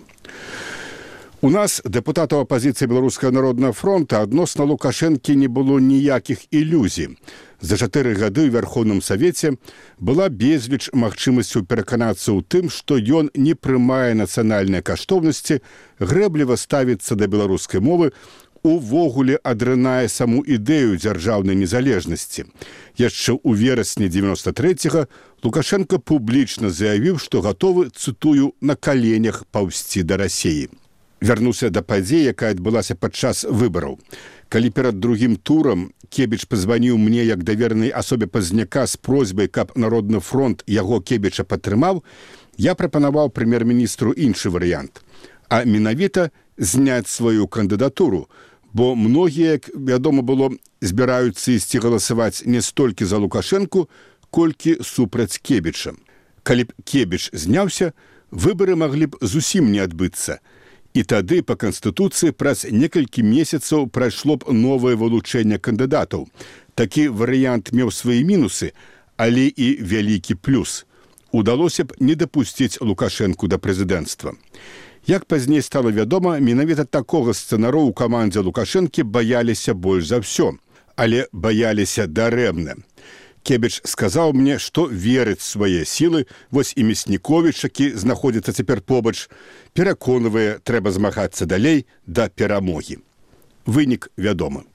У нас, дэпутатаў апазіцыі Беларускага народнага фронта, адносна Лукашэнкі не было ніякіх ілюзій. За 4 гады ў Верховным Савеце была безліч магчымасцяў пераканацца ў тым, што ён не прымае нацыянальныя каштоўнасці, грэбліва ставіцца да беларускай мовы, увогуле адрынае саму ідэю дзяржаўнай незалежнасці. Яшчэ ў верасні 93-го Лукашенко публічна заявіў, што гатовы, цытую, на каленях паўзці да Расіі. Вярнуўся да падзеі, якая адбылася падчас выбараў. Калі перад другім турам Кебіч пазваніў мне як даверанай асобе Пазняка з просьбай, каб Народны фронт яго Кебіча падтрымаў, я прапанаваў прэм'ер-міністру іншы варыянт, а менавіта зняць сваю кандыдатуру, бо многія, як вядома было, збіраюцца ісці галасаваць не столькі за Лукашэнку, колькі супраць Кебіча. Калі б Кебіч зняўся, выбары маглі б зусім не адбыцца. І тады па Канстытуцыі праз некалькі месяцаў прайшло б новае вылучэнне кандыдатаў. Такі варыянт меў свае мінусы, але і вялікі плюс. Удалося б не дапусціць Лукашэнку да прэзідэнцтва. Як пазней стала вядома, менавіта такога сцэнару ў камандзе Лукашэнкі баяліся больш за ўсё, але баяліся дарэмна. Кебіч сказаў мне, што верыць свае сілы, вось і Мясніковіч, які знаходзіцца цяпер побач, пераконвае, трэба змагацца далей да перамогі. Вынік вядомы.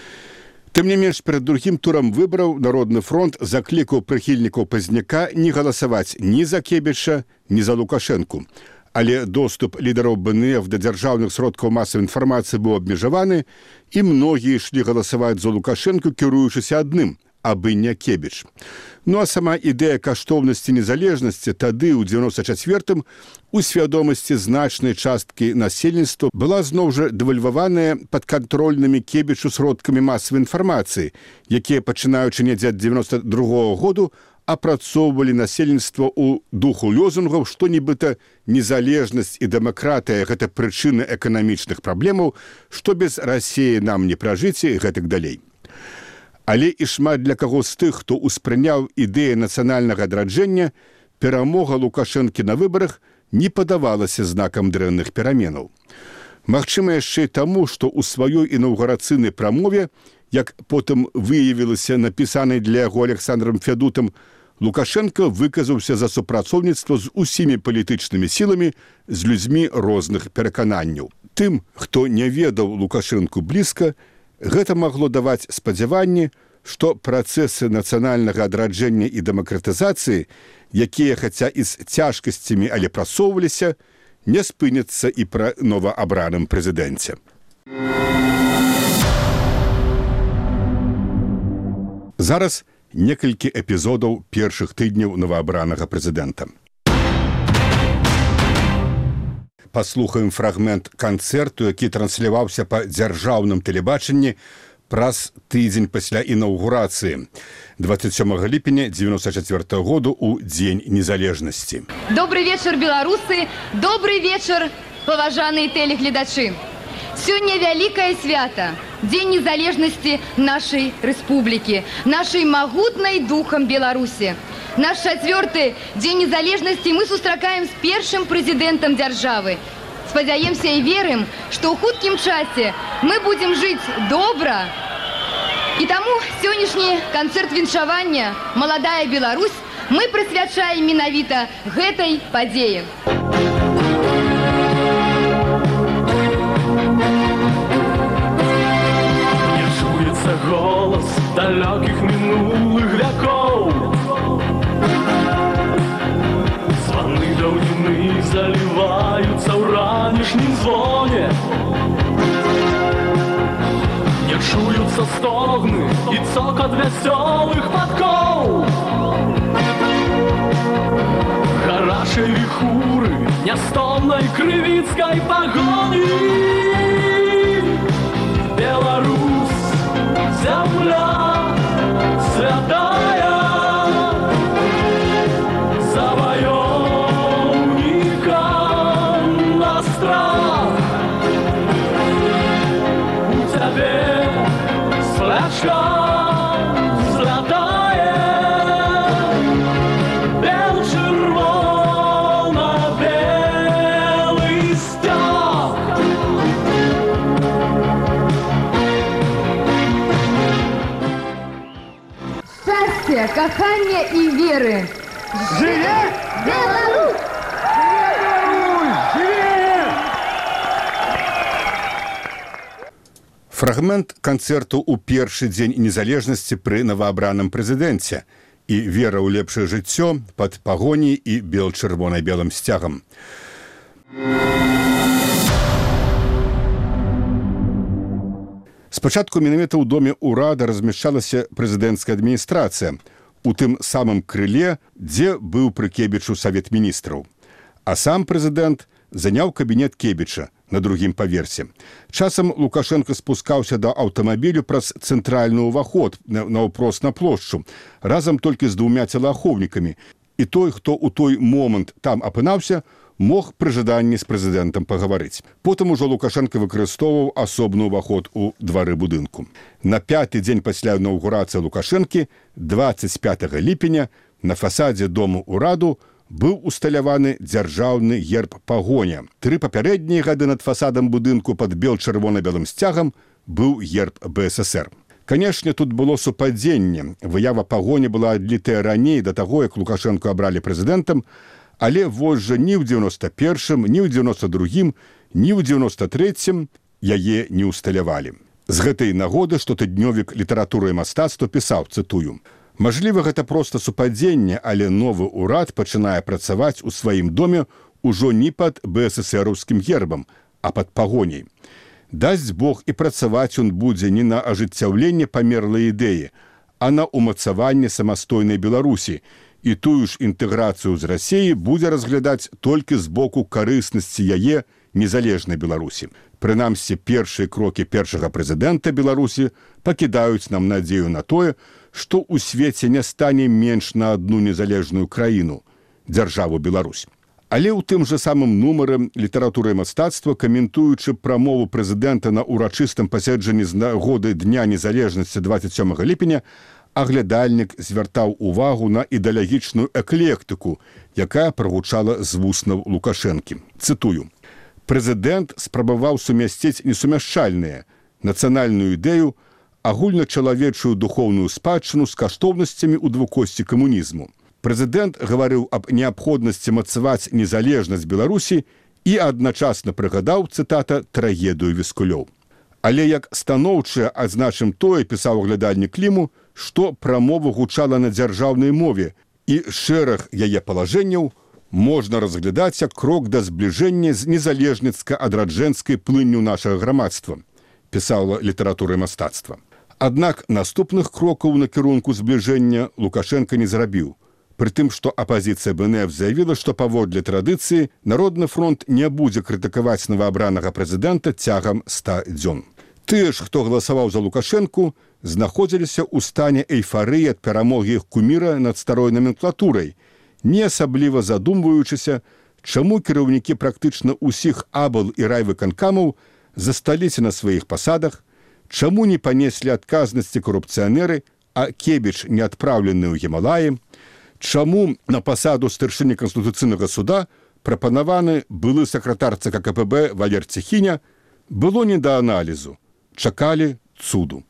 Тым не менш, перад другім турам выбараў Народны фронт заклікаў прыхільнікаў Пазняка не галасаваць ні за Кебіча, ні за Лукашэнку. Але доступ лідараў БНФ да дзяржаўных сродкаў масавай інфармацыі быў абмежаваны, і многія ішлі галасаваць за Лукашэнку, кіруючыся адным – абы не Кебіч. Ну а сама ідэя каштоўнасці незалежнасці тады, у 94-м, у свядомасці значнай часткі насельніцтва была зноў жа дэвальваваная падкантрольнымі Кебічу сродкамі масавай інфармацыі, якія, пачынаючы недзе ад 92-го году, апрацоўвалі насельніцтва ў духу лозунгаў, што нібыта незалежнасць і дэмакратыя – гэта прычыны эканамічных праблемаў, што без Расіі нам не пражыць і гэтак далей. Але і шмат для каго з тых, хто ўспрыняў ідэю нацыянальнага адраджэння, перамога Лукашэнкі на выбарах не падавалася знакам дрэнных пераменаў. Магчыма, яшчэ і таму, што ў сваёй інаўгурацыйнай прамове, як потым выявілася напісанай для яго Александром Фядутам, Лукашенко выказаўся за супрацоўніцтва з усімі палітычнымі сіламі, з людзьмі розных перакананняў. Тым, хто не ведаў Лукашэнку блізка, гэта магло даваць спадзяванні, што працэсы нацыянальнага адраджэння і дэмакратызацыі, якія, хаця і з цяжкасцямі, але прасоўваліся, не спыняцца і пра новаабраным прэзідэнце. Зараз некалькі эпізодаў першых тыдняў новаабранага прэзідэнта. Паслухаем фрагмент канцэрту, які трансляваўся па дзяржаўным тэлебачанні праз тыдзень пасля інаўгурацыі 27 ліпеня 1994 году ў Дзень незалежнасці. Добрый вечер, беларусы! Добрый вечер, паважаныя тэлегледачы! Сёння вялікае свята, Дзень незалежнасці нашай рэспублікі, нашай магутнай духам Беларусі. Наш 4-й Дзень незалежнасці мы сустракаем з першым прэзідэнтам дзяржавы. Спадзяемся і верым, што ў хуткім часе мы будзем жыць добра. І таму сённяшні канцэрт віншавання «Маладая Беларусь» мы прысвячаем менавіта гэтай падзеі. Не чуецца голас далёкіх мінулых вякоў. Званы даўніны заліваюцца ў ранішнім звоне. Не чуюцца стогны і цокат вясёлых падкоў. Гарачай віхуры нястомнай крывіцкай пагоні. Беларусь, зямля святая, заваёўнікам на страх. У цябе флешка злятае, бел-чырвона-белы сцяг. Шчасця, кахання і веры! Жыве Беларусь! Фрагмент канцэрту ў першы дзень незалежнасці пры новаабраным прэзідэнце і вера ў лепшае жыццё пад пагоняй і бел-чырвона-белым сцягам. Спачатку менавіта ў доме ўрада размяшчалася прэзідэнцкая адміністрацыя, у тым самым крыле, дзе быў пры Кебічу Савет міністраў. А сам прэзідэнт заняў кабінет Кебіча на другім паверсе. Часам Лукашенко спускаўся да аўтамабілю праз цэнтральны ўваход наўпрост на плошчу, разам толькі з 2 целаахоўнікамі. І той, хто ў той момант там апынаўся, мог пры жаданні з прэзідэнтам пагаварыць. Потым ужо Лукашенко выкарыстоўваў асобны ўваход у двары будынку. На 5-й дзень пасля інаўгурацыі Лукашэнкі, 25 ліпеня, на фасадзе дому ўраду быў усталяваны дзяржаўны герб пагоня. 3 папярэднія гады над фасадам будынку пад бел-чырвона-белым сцягам быў герб БССР. Канешне, тут было супадзенне. Выява пагоня была адлітая раней да таго, як Лукашэнку абралі прэзідэнтам, але вось жа ні ў 91-м, ні ў 92-м, ні ў 93-м яе не усталявалі. З гэтай нагоды штотыднёвік літаратуры і мастацтва пісаў, цытую: «Мажліва, гэта проста супадзенне, але новы ўрад пачынае працаваць у сваім доме ўжо не пад БССРаўскім гербам, а пад пагоняй. Дасць Бог, і працаваць ён будзе не на ажыццяўленне памерлай ідэі, а на ўмацаванне самастойнай Беларусі, і тую ж інтэграцыю з Расіяй будзе разглядаць толькі з боку карыснасці яе незалежнай Беларусі. Прынамсі, першыя крокі першага прэзідэнта Беларусі пакідаюць нам надзею на тое, што ў свеце не стане менш на адну незалежную краіну – дзяржаву Беларусь. Але ў тым жа самым нумары літаратуры і мастацтва, каментуючы прамову прэзідэнта на урачыстым паседжанні з нагоды Дня незалежнасці 27 ліпеня, аглядальнік звяртаў увагу на ідэалагічную эклектыку, якая прагучала з вуснаў Лукашэнкі. Цытую: «Прэзідэнт спрабаваў сумясціць несумяшчальныя нацыянальную ідэю, агульначалавечую духоўную спадчыну з каштоўнасцямі ў двукосці камунізму. Прэзідэнт гаварыў аб неабходнасці мацаваць незалежнасць Беларусі і адначасна прыгадаў, цытата, трагедыю Віскулёў. Але як станоўчае адзначым тое, пісаў аглядальнік Кліму, што прамова гучала на дзяржаўнай мове, і шэраг яе палажэнняў можна разглядаць як крок да збліжэння з незалежніцка-адраджэнскай плынню нашага грамадства, пісала літаратура і мастацтва. Аднак наступных крокаў на кірунку збліжэння Лукашенко не зрабіў. Пры тым, што апазіцыя БНФ заявіла, што паводле традыцыі Народны фронт не будзе крытыкаваць новаабранага прэзідэнта цягам 100 дзён. Тыя ж, хто галасаваў за Лукашэнку, знаходзіліся ў стане эйфарыі ад перамогі іх куміра над старой номенклатурай, не асабліва задумваючыся, чаму кіраўнікі практычна ўсіх абл і райвыканкамаў засталіся на сваіх пасадах, чаму не панеслі адказнасці карупцыянеры, а Кебіч не адпраўлены ў Гімалаі, чаму на пасаду старшыні Канстытуцыйнага суда прапанаваны былы сакратар ЦК КПБ Валер Цехіня, было не да аналізу, чакалі цуду.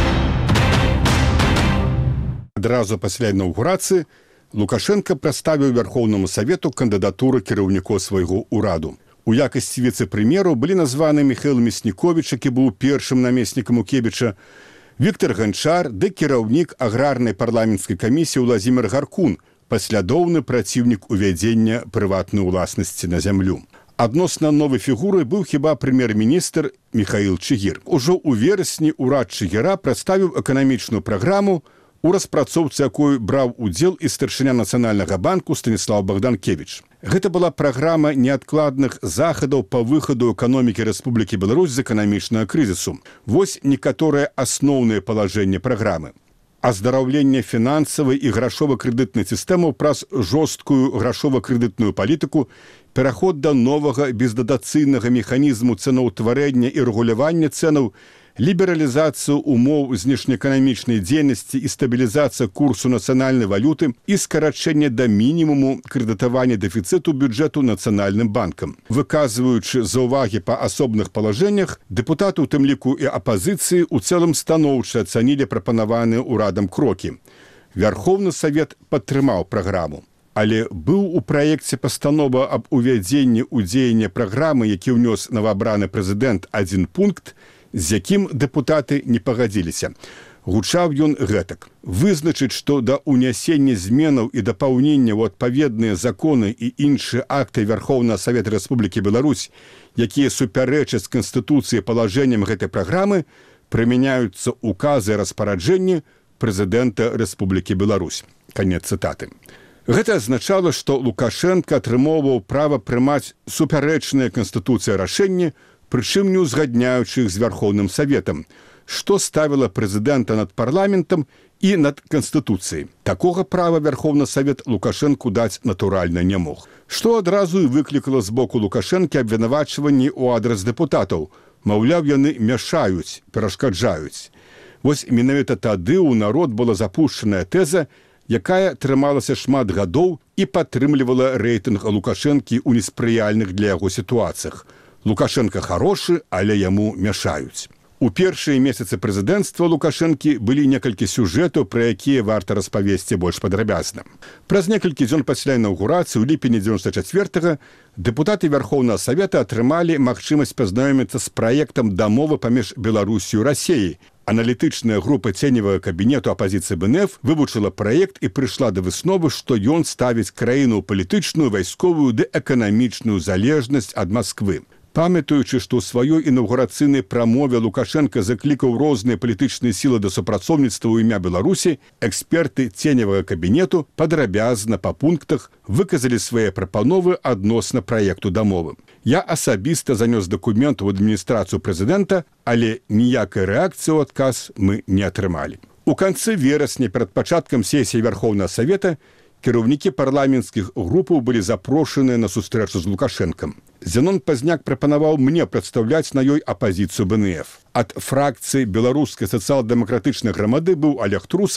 Адразу пасля інаўгурацыі Лукашенко прадставіў Вярхоўнаму Савету кандыдатуру кіраўнікоў свайго ўраду. У якасці віцэ-прэм'еру былі названы Міхаіл Мясніковіч, які быў першым намеснікам у Кебіча, Віктор Ганчар ды кіраўнік аграрнай парламенцкай камісіі Владзімір Гаркун, паслядоўны праціўнік увядзення прыватнай уласнасці на зямлю. Адносна новай фігуры быў хіба прэм'ер-міністр Міхаіл Чыгір. Ужо ў верасні ўрад Чыгіра прадставіў эканамічную праграму, у распрацоўцы якой браў удзел і старшыня Нацыянальнага банку Станіслав Богданкевич. Гэта была праграма неадкладных захадаў па выхаду эканомікі Рэспублікі Беларусь з эканамічнага крызісу. Вось некаторыя асноўныя палажэнні праграмы. Аздараўленне фінансавай і грашова-крэдытнай сістэмаў праз жорсткую грашова-крэдытную палітыку, пераход да новага бездатацыйнага механізму цэнаўтварэння і рэгулявання цэнаў, лібералізацыю умоў знешнеэканамічнай дзейнасці і стабілізацыя курсу нацыянальнай валюты і скарачэнне да мінімуму крэдытавання дэфіцыту бюджэту Нацыянальным банкам. Выказваючы заўвагі па асобных палажэннях, дэпутаты, у тым ліку і апазіцыі, у цэлым станоўча ацанілі прапанаваныя ўрадам крокі. Вярхоўны Савет падтрымаў праграму. Але быў у праекце пастанова аб увядзенні ў дзеянне праграмы, які ўнёс новаабраны прэзідэнт, адзін пункт, з якім дэпутаты не пагадзіліся. Гучаў ён гэтак: вызначыць, што да ўнясення зменаў і дапаўнення ў адпаведныя законы і іншыя акты Вярхоўнага Савета Рэспублікі Беларусь, якія супярэчаць Канстытуцыі палажэнням гэтай праграмы, прымяняюцца указы і распараджэнні прэзідэнта Рэспублікі Беларусь. Канец цытаты. Гэта азначала, што Лукашенко атрымоўваў права прымаць супярэчныя Канстытуцыі рашэнні, прычым не узгадняючы іх з Вярхоўным Саветам, што ставіла прэзідэнта над парламентам і над Канстытуцыяй. Такога права Вярхоўны Савет Лукашэнку даць натуральна не мог. Што адразу і выклікала з боку Лукашэнкі абвінавачванні ў адрас дэпутатаў. Маўляў, яны мяшаюць, перашкаджаюць. Вось менавіта тады ў народ была запушчаная тэза, якая трымалася шмат гадоў і падтрымлівала рэйтынг Лукашэнкі ў неспрыяльных для яго сітуацыях. Лукашенко хорошы, але яму мяшаюць. У першыя месяцы прэзідэнцтва Лукашэнкі былі некалькі сюжэтаў, пра якія варта распавесці больш падрабязна. Праз некалькі дзён пасля інаўгурацыі ў ліпені 94-га дэпутаты Вярхоўнага Савета атрымалі магчымасць пазнаёміцца з праектам дамовы паміж Беларусю і Расіяй. Аналітычная група ценевага кабінету апазіцыі БНФ вывучыла праект і прыйшла да высновы, што ён ставіць краіну ў палітычную, вайсковую ды эканамічную залежнасць ад Масквы. Памятаючы, што ў сваёй інаўгурацыйнай прамове Лукашенко заклікаў розныя палітычныя сілы да супрацоўніцтва ў імя Беларусі, эксперты ценевага кабінету падрабязна па пунктах выказалі свае прапановы адносна праекту дамовы. Я асабіста занёс дакумент у адміністрацыю прэзідэнта, але ніякай рэакцыі ў адказ мы не атрымалі. У канцы верасня перад пачаткам сесіі Вярхоўнага Савета кіраўнікі парламенцкіх групаў былі запрошаныя на сустрэчу з Лукашэнкам. Зенон Пазняк прапанаваў мне прадстаўляць на ёй апазіцыю БНФ. Ад фракцыі беларускай сацыял-дэмакратычнай грамады быў Олег Трусаў,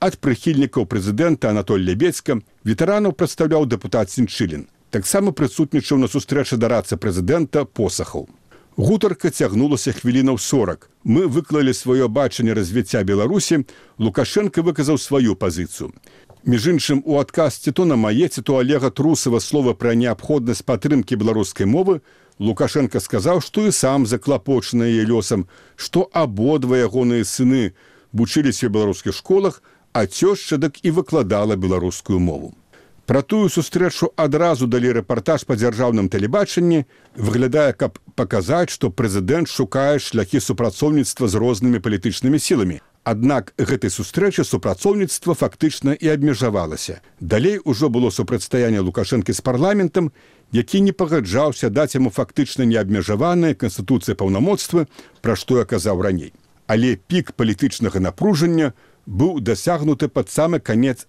Ад прыхільнікаў прэзідэнта Анатолія Бецька ветэранаў прадстаўляў дэпутат Сенчылін. Таксама прысутнічаў на сустрэчы дарадцы прэзідэнта Посахаў. Гутарка цягнулася хвілінаў 40. Мы выклалі сваё бачанне развіцця Беларусі, Лукашенко выказаў сваю пазіцыю. Між іншым, у адказ ці то на мае, ці то Олега Трусава слова пра неабходнасць падтрымкі беларускай мовы, Лукашенко сказаў, што і сам заклапочаны яе лёсам, што абодва ягоныя сыны вучыліся ў беларускіх школах, а цёшча дык і выкладала беларускую мову. Пра тую сустрэчу адразу далі рэпартаж па дзяржаўным тэлебачанні, выглядае, каб паказаць, што прэзідэнт шукае шляхі супрацоўніцтва з рознымі палітычнымі сіламі. Аднак гэтай сустрэчы супрацоўніцтва фактычна і абмежавалася. Далей ужо было супрацьстаянне Лукашэнкі з парламентам, які не пагаджаўся даць яму фактычна неабмежаваныя канстытуцыі паўнамоцтвы, пра што я казаў раней. Але пік палітычнага напружання быў дасягнуты пад самы канец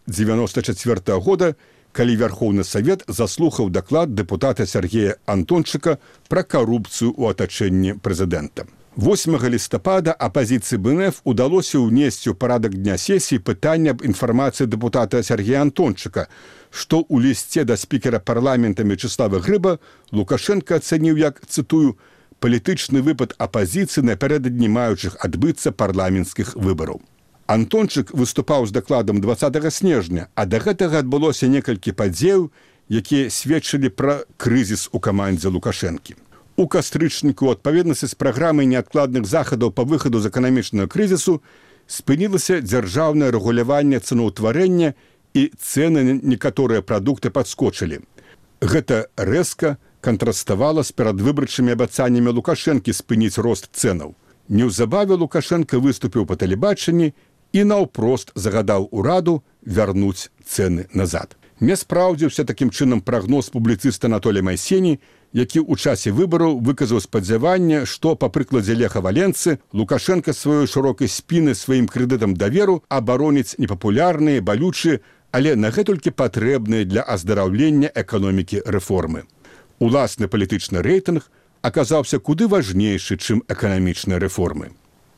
1994 года, калі Верховны Савет заслухаў даклад дэпутата Сергея Антончыка пра карупцыю ў атачэнні прэзідэнта. 8 лістапада апазіцыі БНФ удалося ўнесці ў парадак дня сесіі пытанне аб інфармацыі дэпутата Сергея Антончыка, што ў лісце да спікера парламента Мячеслава Грыба Лукашенко ацаніў як, цытую, «палітычны выпад апазіцыі напярэдадні маючых адбыцца парламенцкіх выбараў». Антончык выступаў з дакладам 20 снежня, а да гэтага адбылося некалькі падзеяў, якія сведчылі пра крызіс у камандзе Лукашэнкі. У кастрычніку ў адпаведнасці з праграмай неадкладных захадаў па выхаду з эканамічнага крызісу спынілася дзяржаўнае рэгуляванне цэнаўтварэння і цэны на некаторыя прадукты падскочылі. Гэта рэзка кантраставала з перадвыбарчымі абяцаннямі Лукашэнкі спыніць рост цэнаў. Неўзабаве Лукашенко выступіў па тэлебачанні і наўпрост загадаў ураду вярнуць цэны назад. Не спраўдзіўся такім чынам прагноз публіцыста Анатолія Майсені, які ў часе выбараў выказаў спадзяванне, што, па прыкладзе Леха Валенцы, Лукашенко сваёй шырокай спіны сваім крэдытам даверу абароніць непапулярныя, балючыя, але нагэтулькі патрэбныя для аздараўлення эканомікі рэформы. Уласны палітычны рэйтынг аказаўся куды важнейшы, чым эканамічныя рэформы.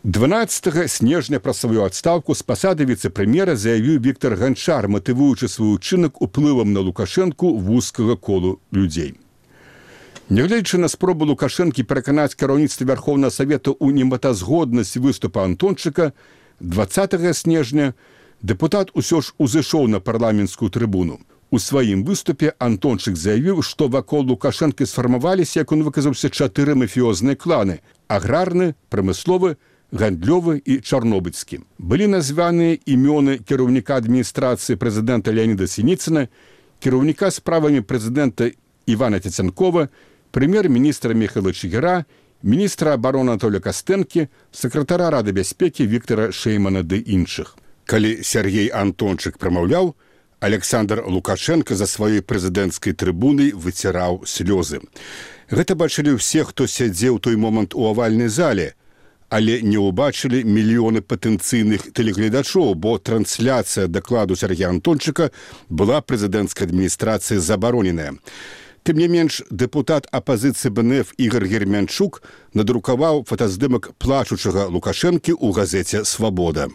12 снежня пра сваю адстаўку з пасады віцэ-прэм'ера заявіў Віктар Ганчар, матывуючы свой учынак уплывам на Лукашэнку вузкага колу людзей. Нягледзячы на спробу Лукашэнкі пераканаць кіраўніцтва Верховнага Савета ў нематазгоднасць выступа Антончыка, 20 снежня дэпутат усё ж узышоў на парламенцкую трыбуну. У сваім выступе Антончык заявіў, што вакол Лукашэнкі сфармаваліся, як он выказаўся, 4 мафіёзныя кланы – аграрны, прамысловы, гандлёвы і чарнобыльскі. Былі названыя імёны кіраўніка адміністрацыі прэзідэнта Леаніда Сініцына, кіраўніка справамі прэзідэнта Івана Цяцянкова, прэм'ер-міністра Міхайла Чыгіра, міністра абароны Анатолія Кастэнкі, сакратара Рады бяспекі Віктара Шэймана ды іншых. Калі Сергей Антончык прамаўляў, Александр Лукашенко за сваёй прэзідэнцкай трыбунай выціраў слёзы. Гэта бачылі ўсе, хто сядзеў той момант у авальнай зале, але не ўбачылі мільёны патэнцыйных тэлегледачоў, бо трансляцыя дакладу Сергея Антончыка была прэзідэнцкай адміністрацыі забароненая. Тым не менш, дэпутат апазіцыі БНФ Ігор Гермянчук надрукаваў фотаздымак плачучага Лукашэнкі ў газеце «Свабода».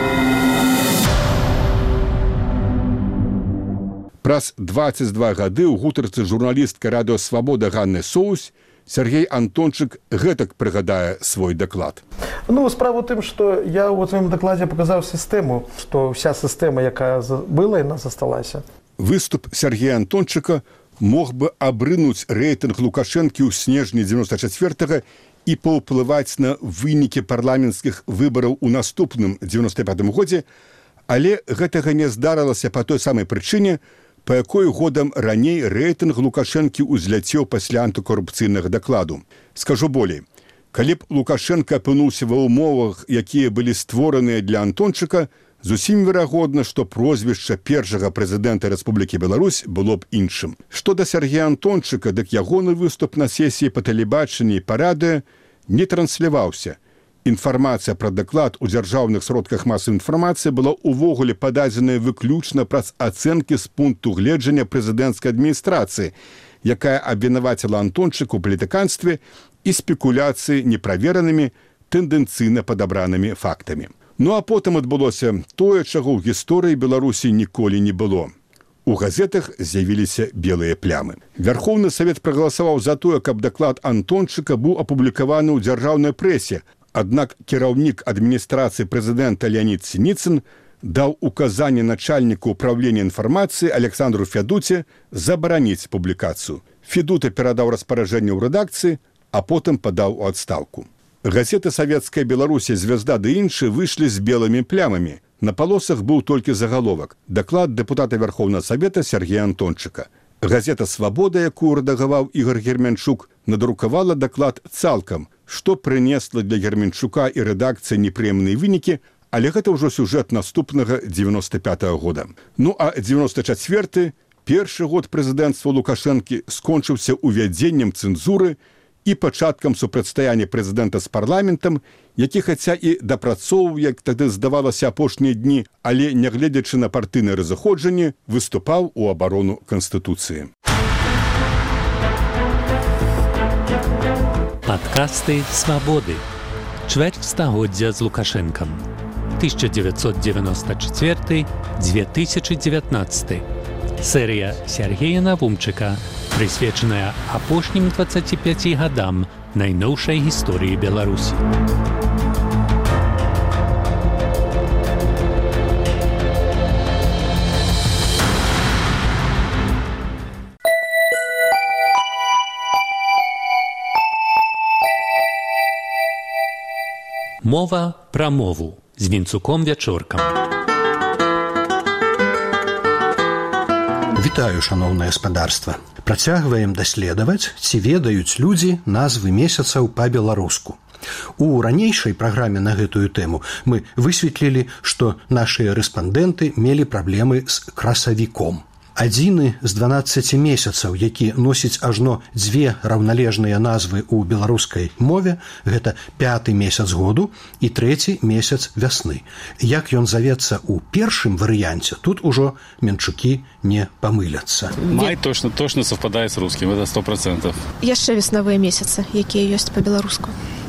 Праз 22 гады ў гутарцы журналістка радыё «Свабода» Ганны Соусь Сергей Антончык гэтак прыгадае свой даклад. Справа ў тым, што я ў сваім дакладзе паказаў сістэму, што ўся сістэма, якая была, яна засталася. Выступ Сергея Антончыка мог бы абрынуць рэйтынг Лукашэнкі ў снежні 94-го і паўплываць на вынікі парламенцкіх выбараў у наступным 95-м годзе, але гэтага не здарылася па той самай прычыне, па якой годам раней рэйтынг Лукашэнкі ўзляцеў пасля антыкорупцыйнага дакладу. Скажу болей, калі б Лукашенко апынуўся ва ўмовах, якія былі створаныя для Антончыка, зусім верагодна, што прозвішча першага прэзідэнта Рэспублікі Беларусь было б іншым. Што да Сергея Антончыка, дык ягоны выступ на сесіі па тэлебачанні і па радыё не трансляваўся. Інфармацыя пра даклад у дзяржаўных сродках масавай інфармацыі была ўвогуле пададзеная выключна праз ацэнкі з пункту гледжання прэзідэнцкай адміністрацыі, якая абвінаваціла Антончыка ў палітыканстве і спекуляцыі неправеранымі, тэндэнцыйна падабранымі фактамі. Ну а потым адбылося тое, чаго ў гісторыі Беларусі ніколі не было. У газетах з'явіліся белыя плямы. Вярхоўны Савет прагаласаваў за тое, каб даклад Антончыка быў апублікаваны ў дзяржаўнай прэсе, аднак кіраўнік адміністрацыі прэзідэнта Леонід Сініцын даў указанне начальніку ўправлення інфармацыі Александру Федуце забараніць публікацыю. Федута перадаў распараджэнне ў рэдакцыі, а потым падаў у адстаўку. Газеты «Савецкая Беларусі», «Звезда» ды іншыя выйшлі з белымі плямамі. На палосах быў толькі загаловак. Даклад дэпутата Вярхоўнага Савета Сергея Антончыка. Газета «Свабода», якую рэдагаваў Ігор Герменчук, надрукавала даклад цалкам, што прынесла для Герменчука і рэдакцыі непрыемныя вынікі, але гэта ўжо сюжэт наступнага 95-го года. Ну а 94-й, першы год прэзідэнцтва Лукашэнкі, скончыўся увядзеннем цэнзуры і пачаткам супрацьстаяння прэзідэнта з парламентам, які хаця і дапрацоўваў, як тады здавалася, апошнія дні, але, нягледзячы на партыйнае разыходжанне, выступаў у абарону Канстытуцыі. Падкасты «Свабоды». Чвэрць стагоддзя з Лукашэнкам. 1994-2019. Серыя Сергея Навумчыка, прысвечаная апошнім 25 гадам найноўшай гісторыі Беларусі. Мова пра мову з Вінцуком Вячоркам. Вітаю, шаноўнае гаспадарства. Працягваем даследаваць, ці ведаюць людзі назвы месяцаў па-беларуску. У ранейшай праграме на гэтую тэму мы высветлілі, што нашыя рэспандэнты мелі праблемы з красавіком. Адзіны з 12 месяцаў, які носіць ажно дзве раўналежныя назвы ў беларускай мове, гэта 5-й месяц году і 3-й месяц вясны. Як ён завецца ў першым варыянце, тут ужо менчукі не памыляцца. Май точно совпадает с русским, это 100%. Яшчэ веснавыя месяцы, якія ёсць па-беларуску.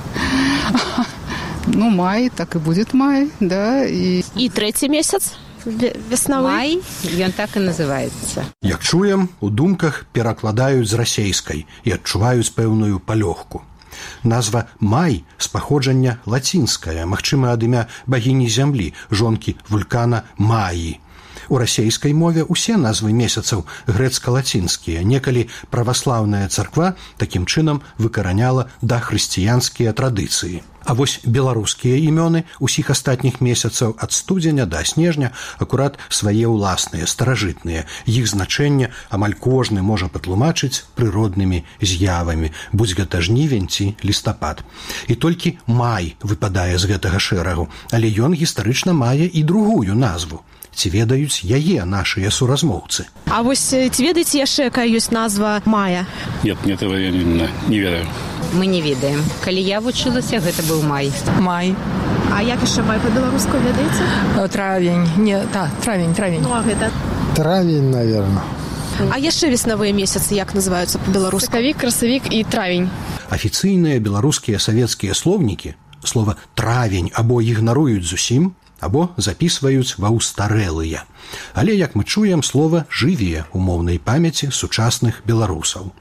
Ну, май, так и будет май, да. И 3-й месяц? Веснавы? Май, ён так і называецца. Як чуем, у думках перакладаюць з расейскай і адчуваюць пэўную палёгку. Назва «май» з паходжання лацінская, магчыма, ад імя багіні зямлі, жонкі вулкана Маі. У расейскай мове ўсе назвы месяцаў грэцка-лацінскія. Некалі праваслаўная царква такім чынам выкараняла дахрысціянскія традыцыі. А вось беларускія імёны ўсіх астатніх месяцаў ад студзеня да снежня акурат свае ўласныя, старажытныя. Іх значэнне амаль кожны можа патлумачыць прыроднымі з'явамі, будзь гэта жнівень ці лістапад. І толькі май выпадае з гэтага шэрагу, але ён гістарычна мае і другую назву. Ці ведаюць яе нашыя суразмоўцы? А вось ці ведаеце яшчэ, якая ёсць назва мая? Нет, этого я не ведаю. Мы не ведаем. Калі я вучылася, гэта быў май. Май. А як яшчэ май па-беларуску ведаеце? Травень. Не, так, травень. Ну, а гэта? Травень, наверное. А яшчэ веснавыя месяцы як называюцца па-беларуску? Сакавік, красавік і травень. Афіцыйныя беларускія савецкія слоўнікі слова «травень» або ігнаруюць зусім, або запісваюць ва ўстарэлыя. Але, як мы чуем, слова жыве ў моўнай памяці сучасных беларусаў.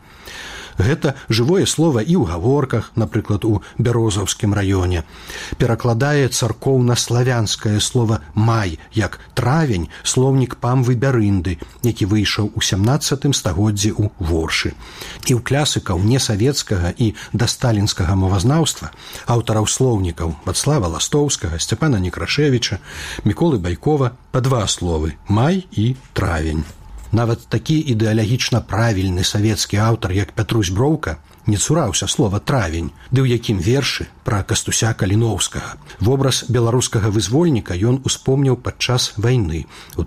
Гэта жывое слова і ў гаворках, напрыклад, у Бярозаўскім раёне. Перакладае царкоўна-славянскае слова «май» як «травень» слоўнік Памвы Бярынды, які выйшаў у 17 стагоддзі ў Воршы. І ў класікаў несавецкага і дасталінскага мовазнаўства, аўтараў слоўнікаў Вацлава Ластоўскага, Сцяпана Некрашевіча, Міколы Байкова па два словы «май» і «травень». Нават такі ідэалагічна правільны савецкі аўтар, як Пятрусь Броўка, не цураўся слова «травень», ды ў якім вершы пра Кастуся Каліноўскага. Вобраз беларускага вызвольніка ён успомніў падчас вайны ў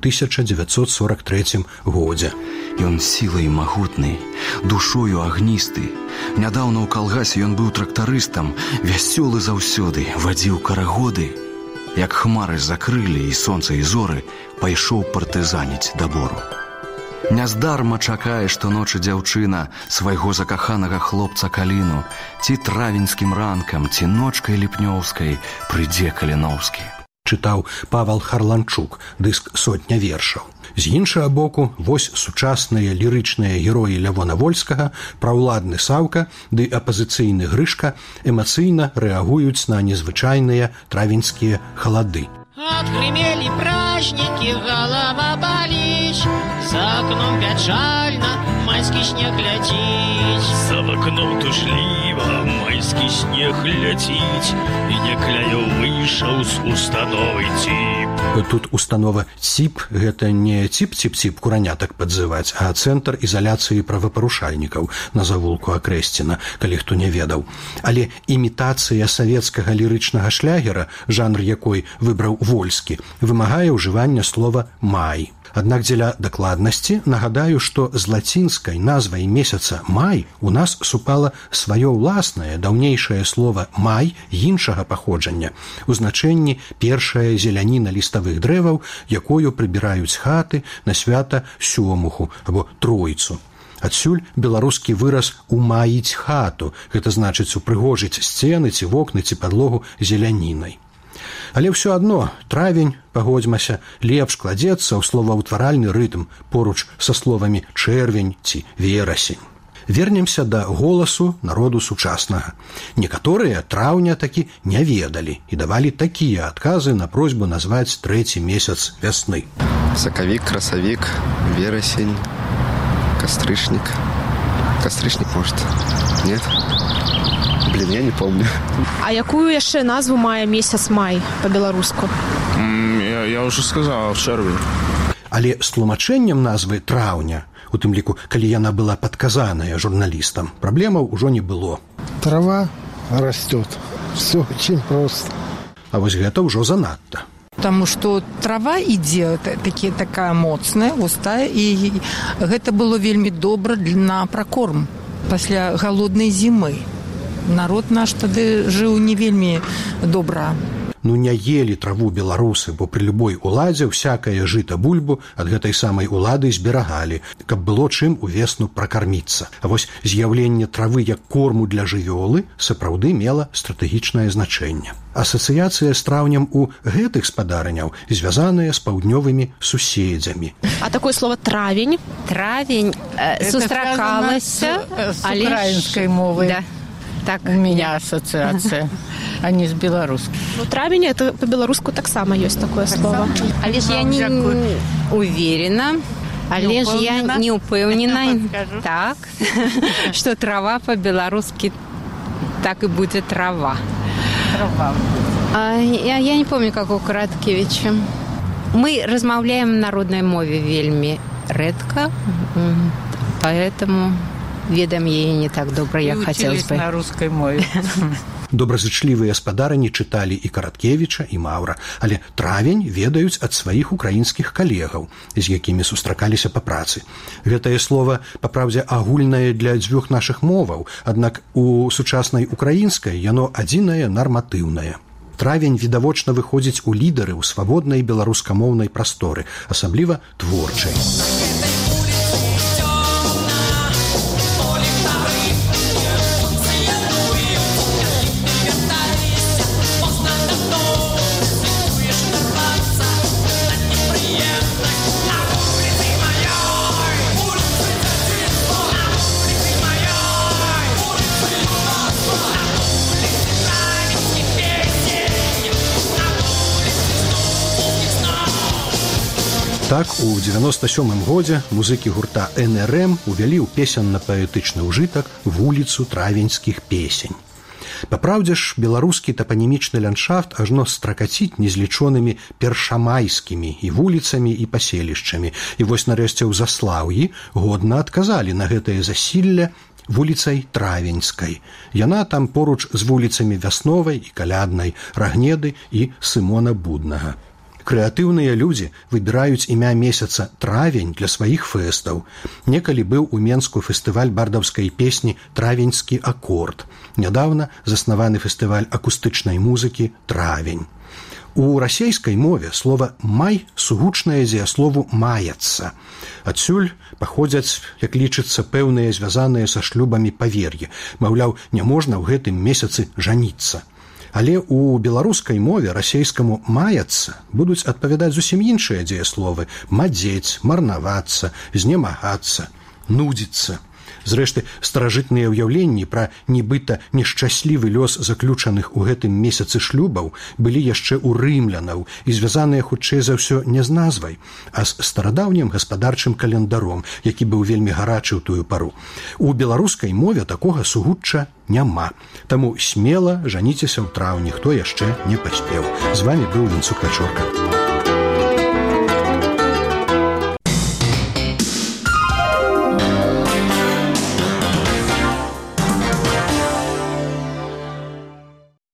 1943 годзе. Ён сілай магутны, душою агністы. Нядаўна ў калгасе ён быў трактарыстам, вясёлы заўсёды, вадзіў карагоды. Як хмары закрылі і сонца і зоры, пайшоў партызаніць да бору. Няздарма чакае штоночы дзяўчына свайго закаханага хлопца Каліну, ці травеньскім ранкам, ці ночкай ліпнёўскай прыйдзе Каліноўскі. чытаў Павал Харланчук, дыск «Сотня вершаў». З іншага боку, вось сучасныя лірычныя героі Лявона Вольскага, праўладны Саўка ды апазіцыйны Грышка эмацыйна рэагуюць на незвычайныя травеньскія халады. Отгремели праздники, голова болит, за окном печально, майский снег летит. За окном тужливо майский снег летит, и некляю выйшаў з установы ЦІП. Тут установа ЦІП – гэта не ЦІП-ЦІП-ЦІП куранятак падзываць, а цэнтр ізаляцыі правапарушальнікаў на завулку Акрэсціна, калі хто не ведаў. Але імітацыя савецкага лірычнага шлягера, жанр якой выбраў Вольскі, вымагае ўжывання слова «май». Аднак дзеля дакладнасці нагадаю, што з лацінскай назвай месяца «май» у нас супала сваё ўласнае даўнейшае слова «май» іншага паходжання, у значэнні першая зеляніна ліставых дрэваў, якою прыбіраюць хаты на свята сёмуху або тройцу. Адсюль беларускі выраз «умаіць хату», гэта значыць упрыгожыць сцены ці вокны ці падлогу зелянінай. Але ўсё адно травень, пагодзьмася, лепш кладзецца ў словаўтваральны рытм поруч са словамі чэрвень ці верасень. Вернемся да голасу народу сучаснага. Некаторыя траўня такі не ведалі і давалі такія адказы на просьбу назваць трэці месяц вясны. Сакавік, красавік, верасень, кастрычнік. Кастрычнік, может? Нет? Блин, я не помню. А якую яшчэ назву мае месяц май па-беларуску? Я уже сказал, чэрвень. Але з тлумачэннем назвы траўня, у тым ліку, калі яна была падказаная журналістам, праблемаў ужо не было. Трава растет. Все очень просто. А вось гэта ўжо занадта. Потому что трава ідзе такая моцная, густая, і гэта было вельмі добра на пракорм пасля галоднай зімы. Народ наш тады жыў не вельмі добра. Ну не елі траву беларусы, бо пры любой уладзе всякае жыта бульбу ад гэтай самай улады зберагалі, каб было чым увесну пракарміцца. А вось з'яўленне травы як корму для жывёлы сапраўды мела стратэгічнае значэнне. Асацыяцыя з траўнем у гэтых спадарняў звязаная з паўднёвымі суседзямі. А такое слово травень? Травень сустракалася з украінскай мовы. Да. Так, у меня ассоциация, а не с белорусской. Ну, травень, это по-белоруску так само есть такое слово. Але ж я не уверена, але ж я не упэўнена, так, что трава по-белорусски так и будет трава. Я не помню, как у Караткевича. Мы размаўляем на народной мове вельмі рэдка, поэтому... ведам яе не так добра, як хацелось бы. На русской мове. Добразычлівыя спадарні чыталі і Караткевіча, і Маўра, але травень ведаюць ад сваіх украінскіх калегаў, з якімі сустракаліся па працы. Гэтае слова, папраўдзе, агульнае для дзвюх нашых моваў, аднак у сучаснай украінскай яно адзінае нарматыўнае. Травень відавочна выходзіць у лідары ў свабоднай беларускамоўнай прасторы, асабліва творчай. Так, у 97-м годзе музыкі гурта НРМ увялі ў песенна-паэтычны ўжытак вуліцу травеньскіх песень. Папраўдзе ж, беларускі тапанімічны ландшафт ажно стракаціць незлічонымі першамайскімі і вуліцамі і паселішчамі. І вось нарэшце ў Заслаўі годна адказалі на гэтае засілле вуліцай Травеньскай. Яна там поруч з вуліцамі Вясновай і Каляднай, Рагнеды і Сымона Буднага. Крэатыўныя людзі выбіраюць імя месяца травень для сваіх фэстаў. Некалі быў у Менску фестываль бардаўскай песні «Травеньскі акорд». Нядаўна заснаваны фестываль акустычнай музыкі «Травень». У расейскай мове слова «май» сугучнае дзеяслову «маяцца». Адсюль паходзяць, як лічыцца, пэўныя звязаныя са шлюбамі павер'і. Маўляў, не можна ў гэтым месяцы жаніцца. Але ў беларускай мове расейскаму «маяцца» будуць адпавядаць зусім іншыя дзеясловы: мадзець, марнавацца, знемагацца, нудзіцца. Зрэшты, старажытныя ўяўленні пра нібыта нешчаслівы лёс заключаных у гэтым месяцы шлюбаў былі яшчэ ў рымлянаў і звязаныя хутчэй за ўсё не з назвай, а з старадаўнім гаспадарчым календаром, які быў вельмі гарачы ў тую пару. У беларускай мове такога сугучча няма. Таму смела жаніцеся ў траўні, хто яшчэ не паспеў. З вамі быў Вінцук Вячорка.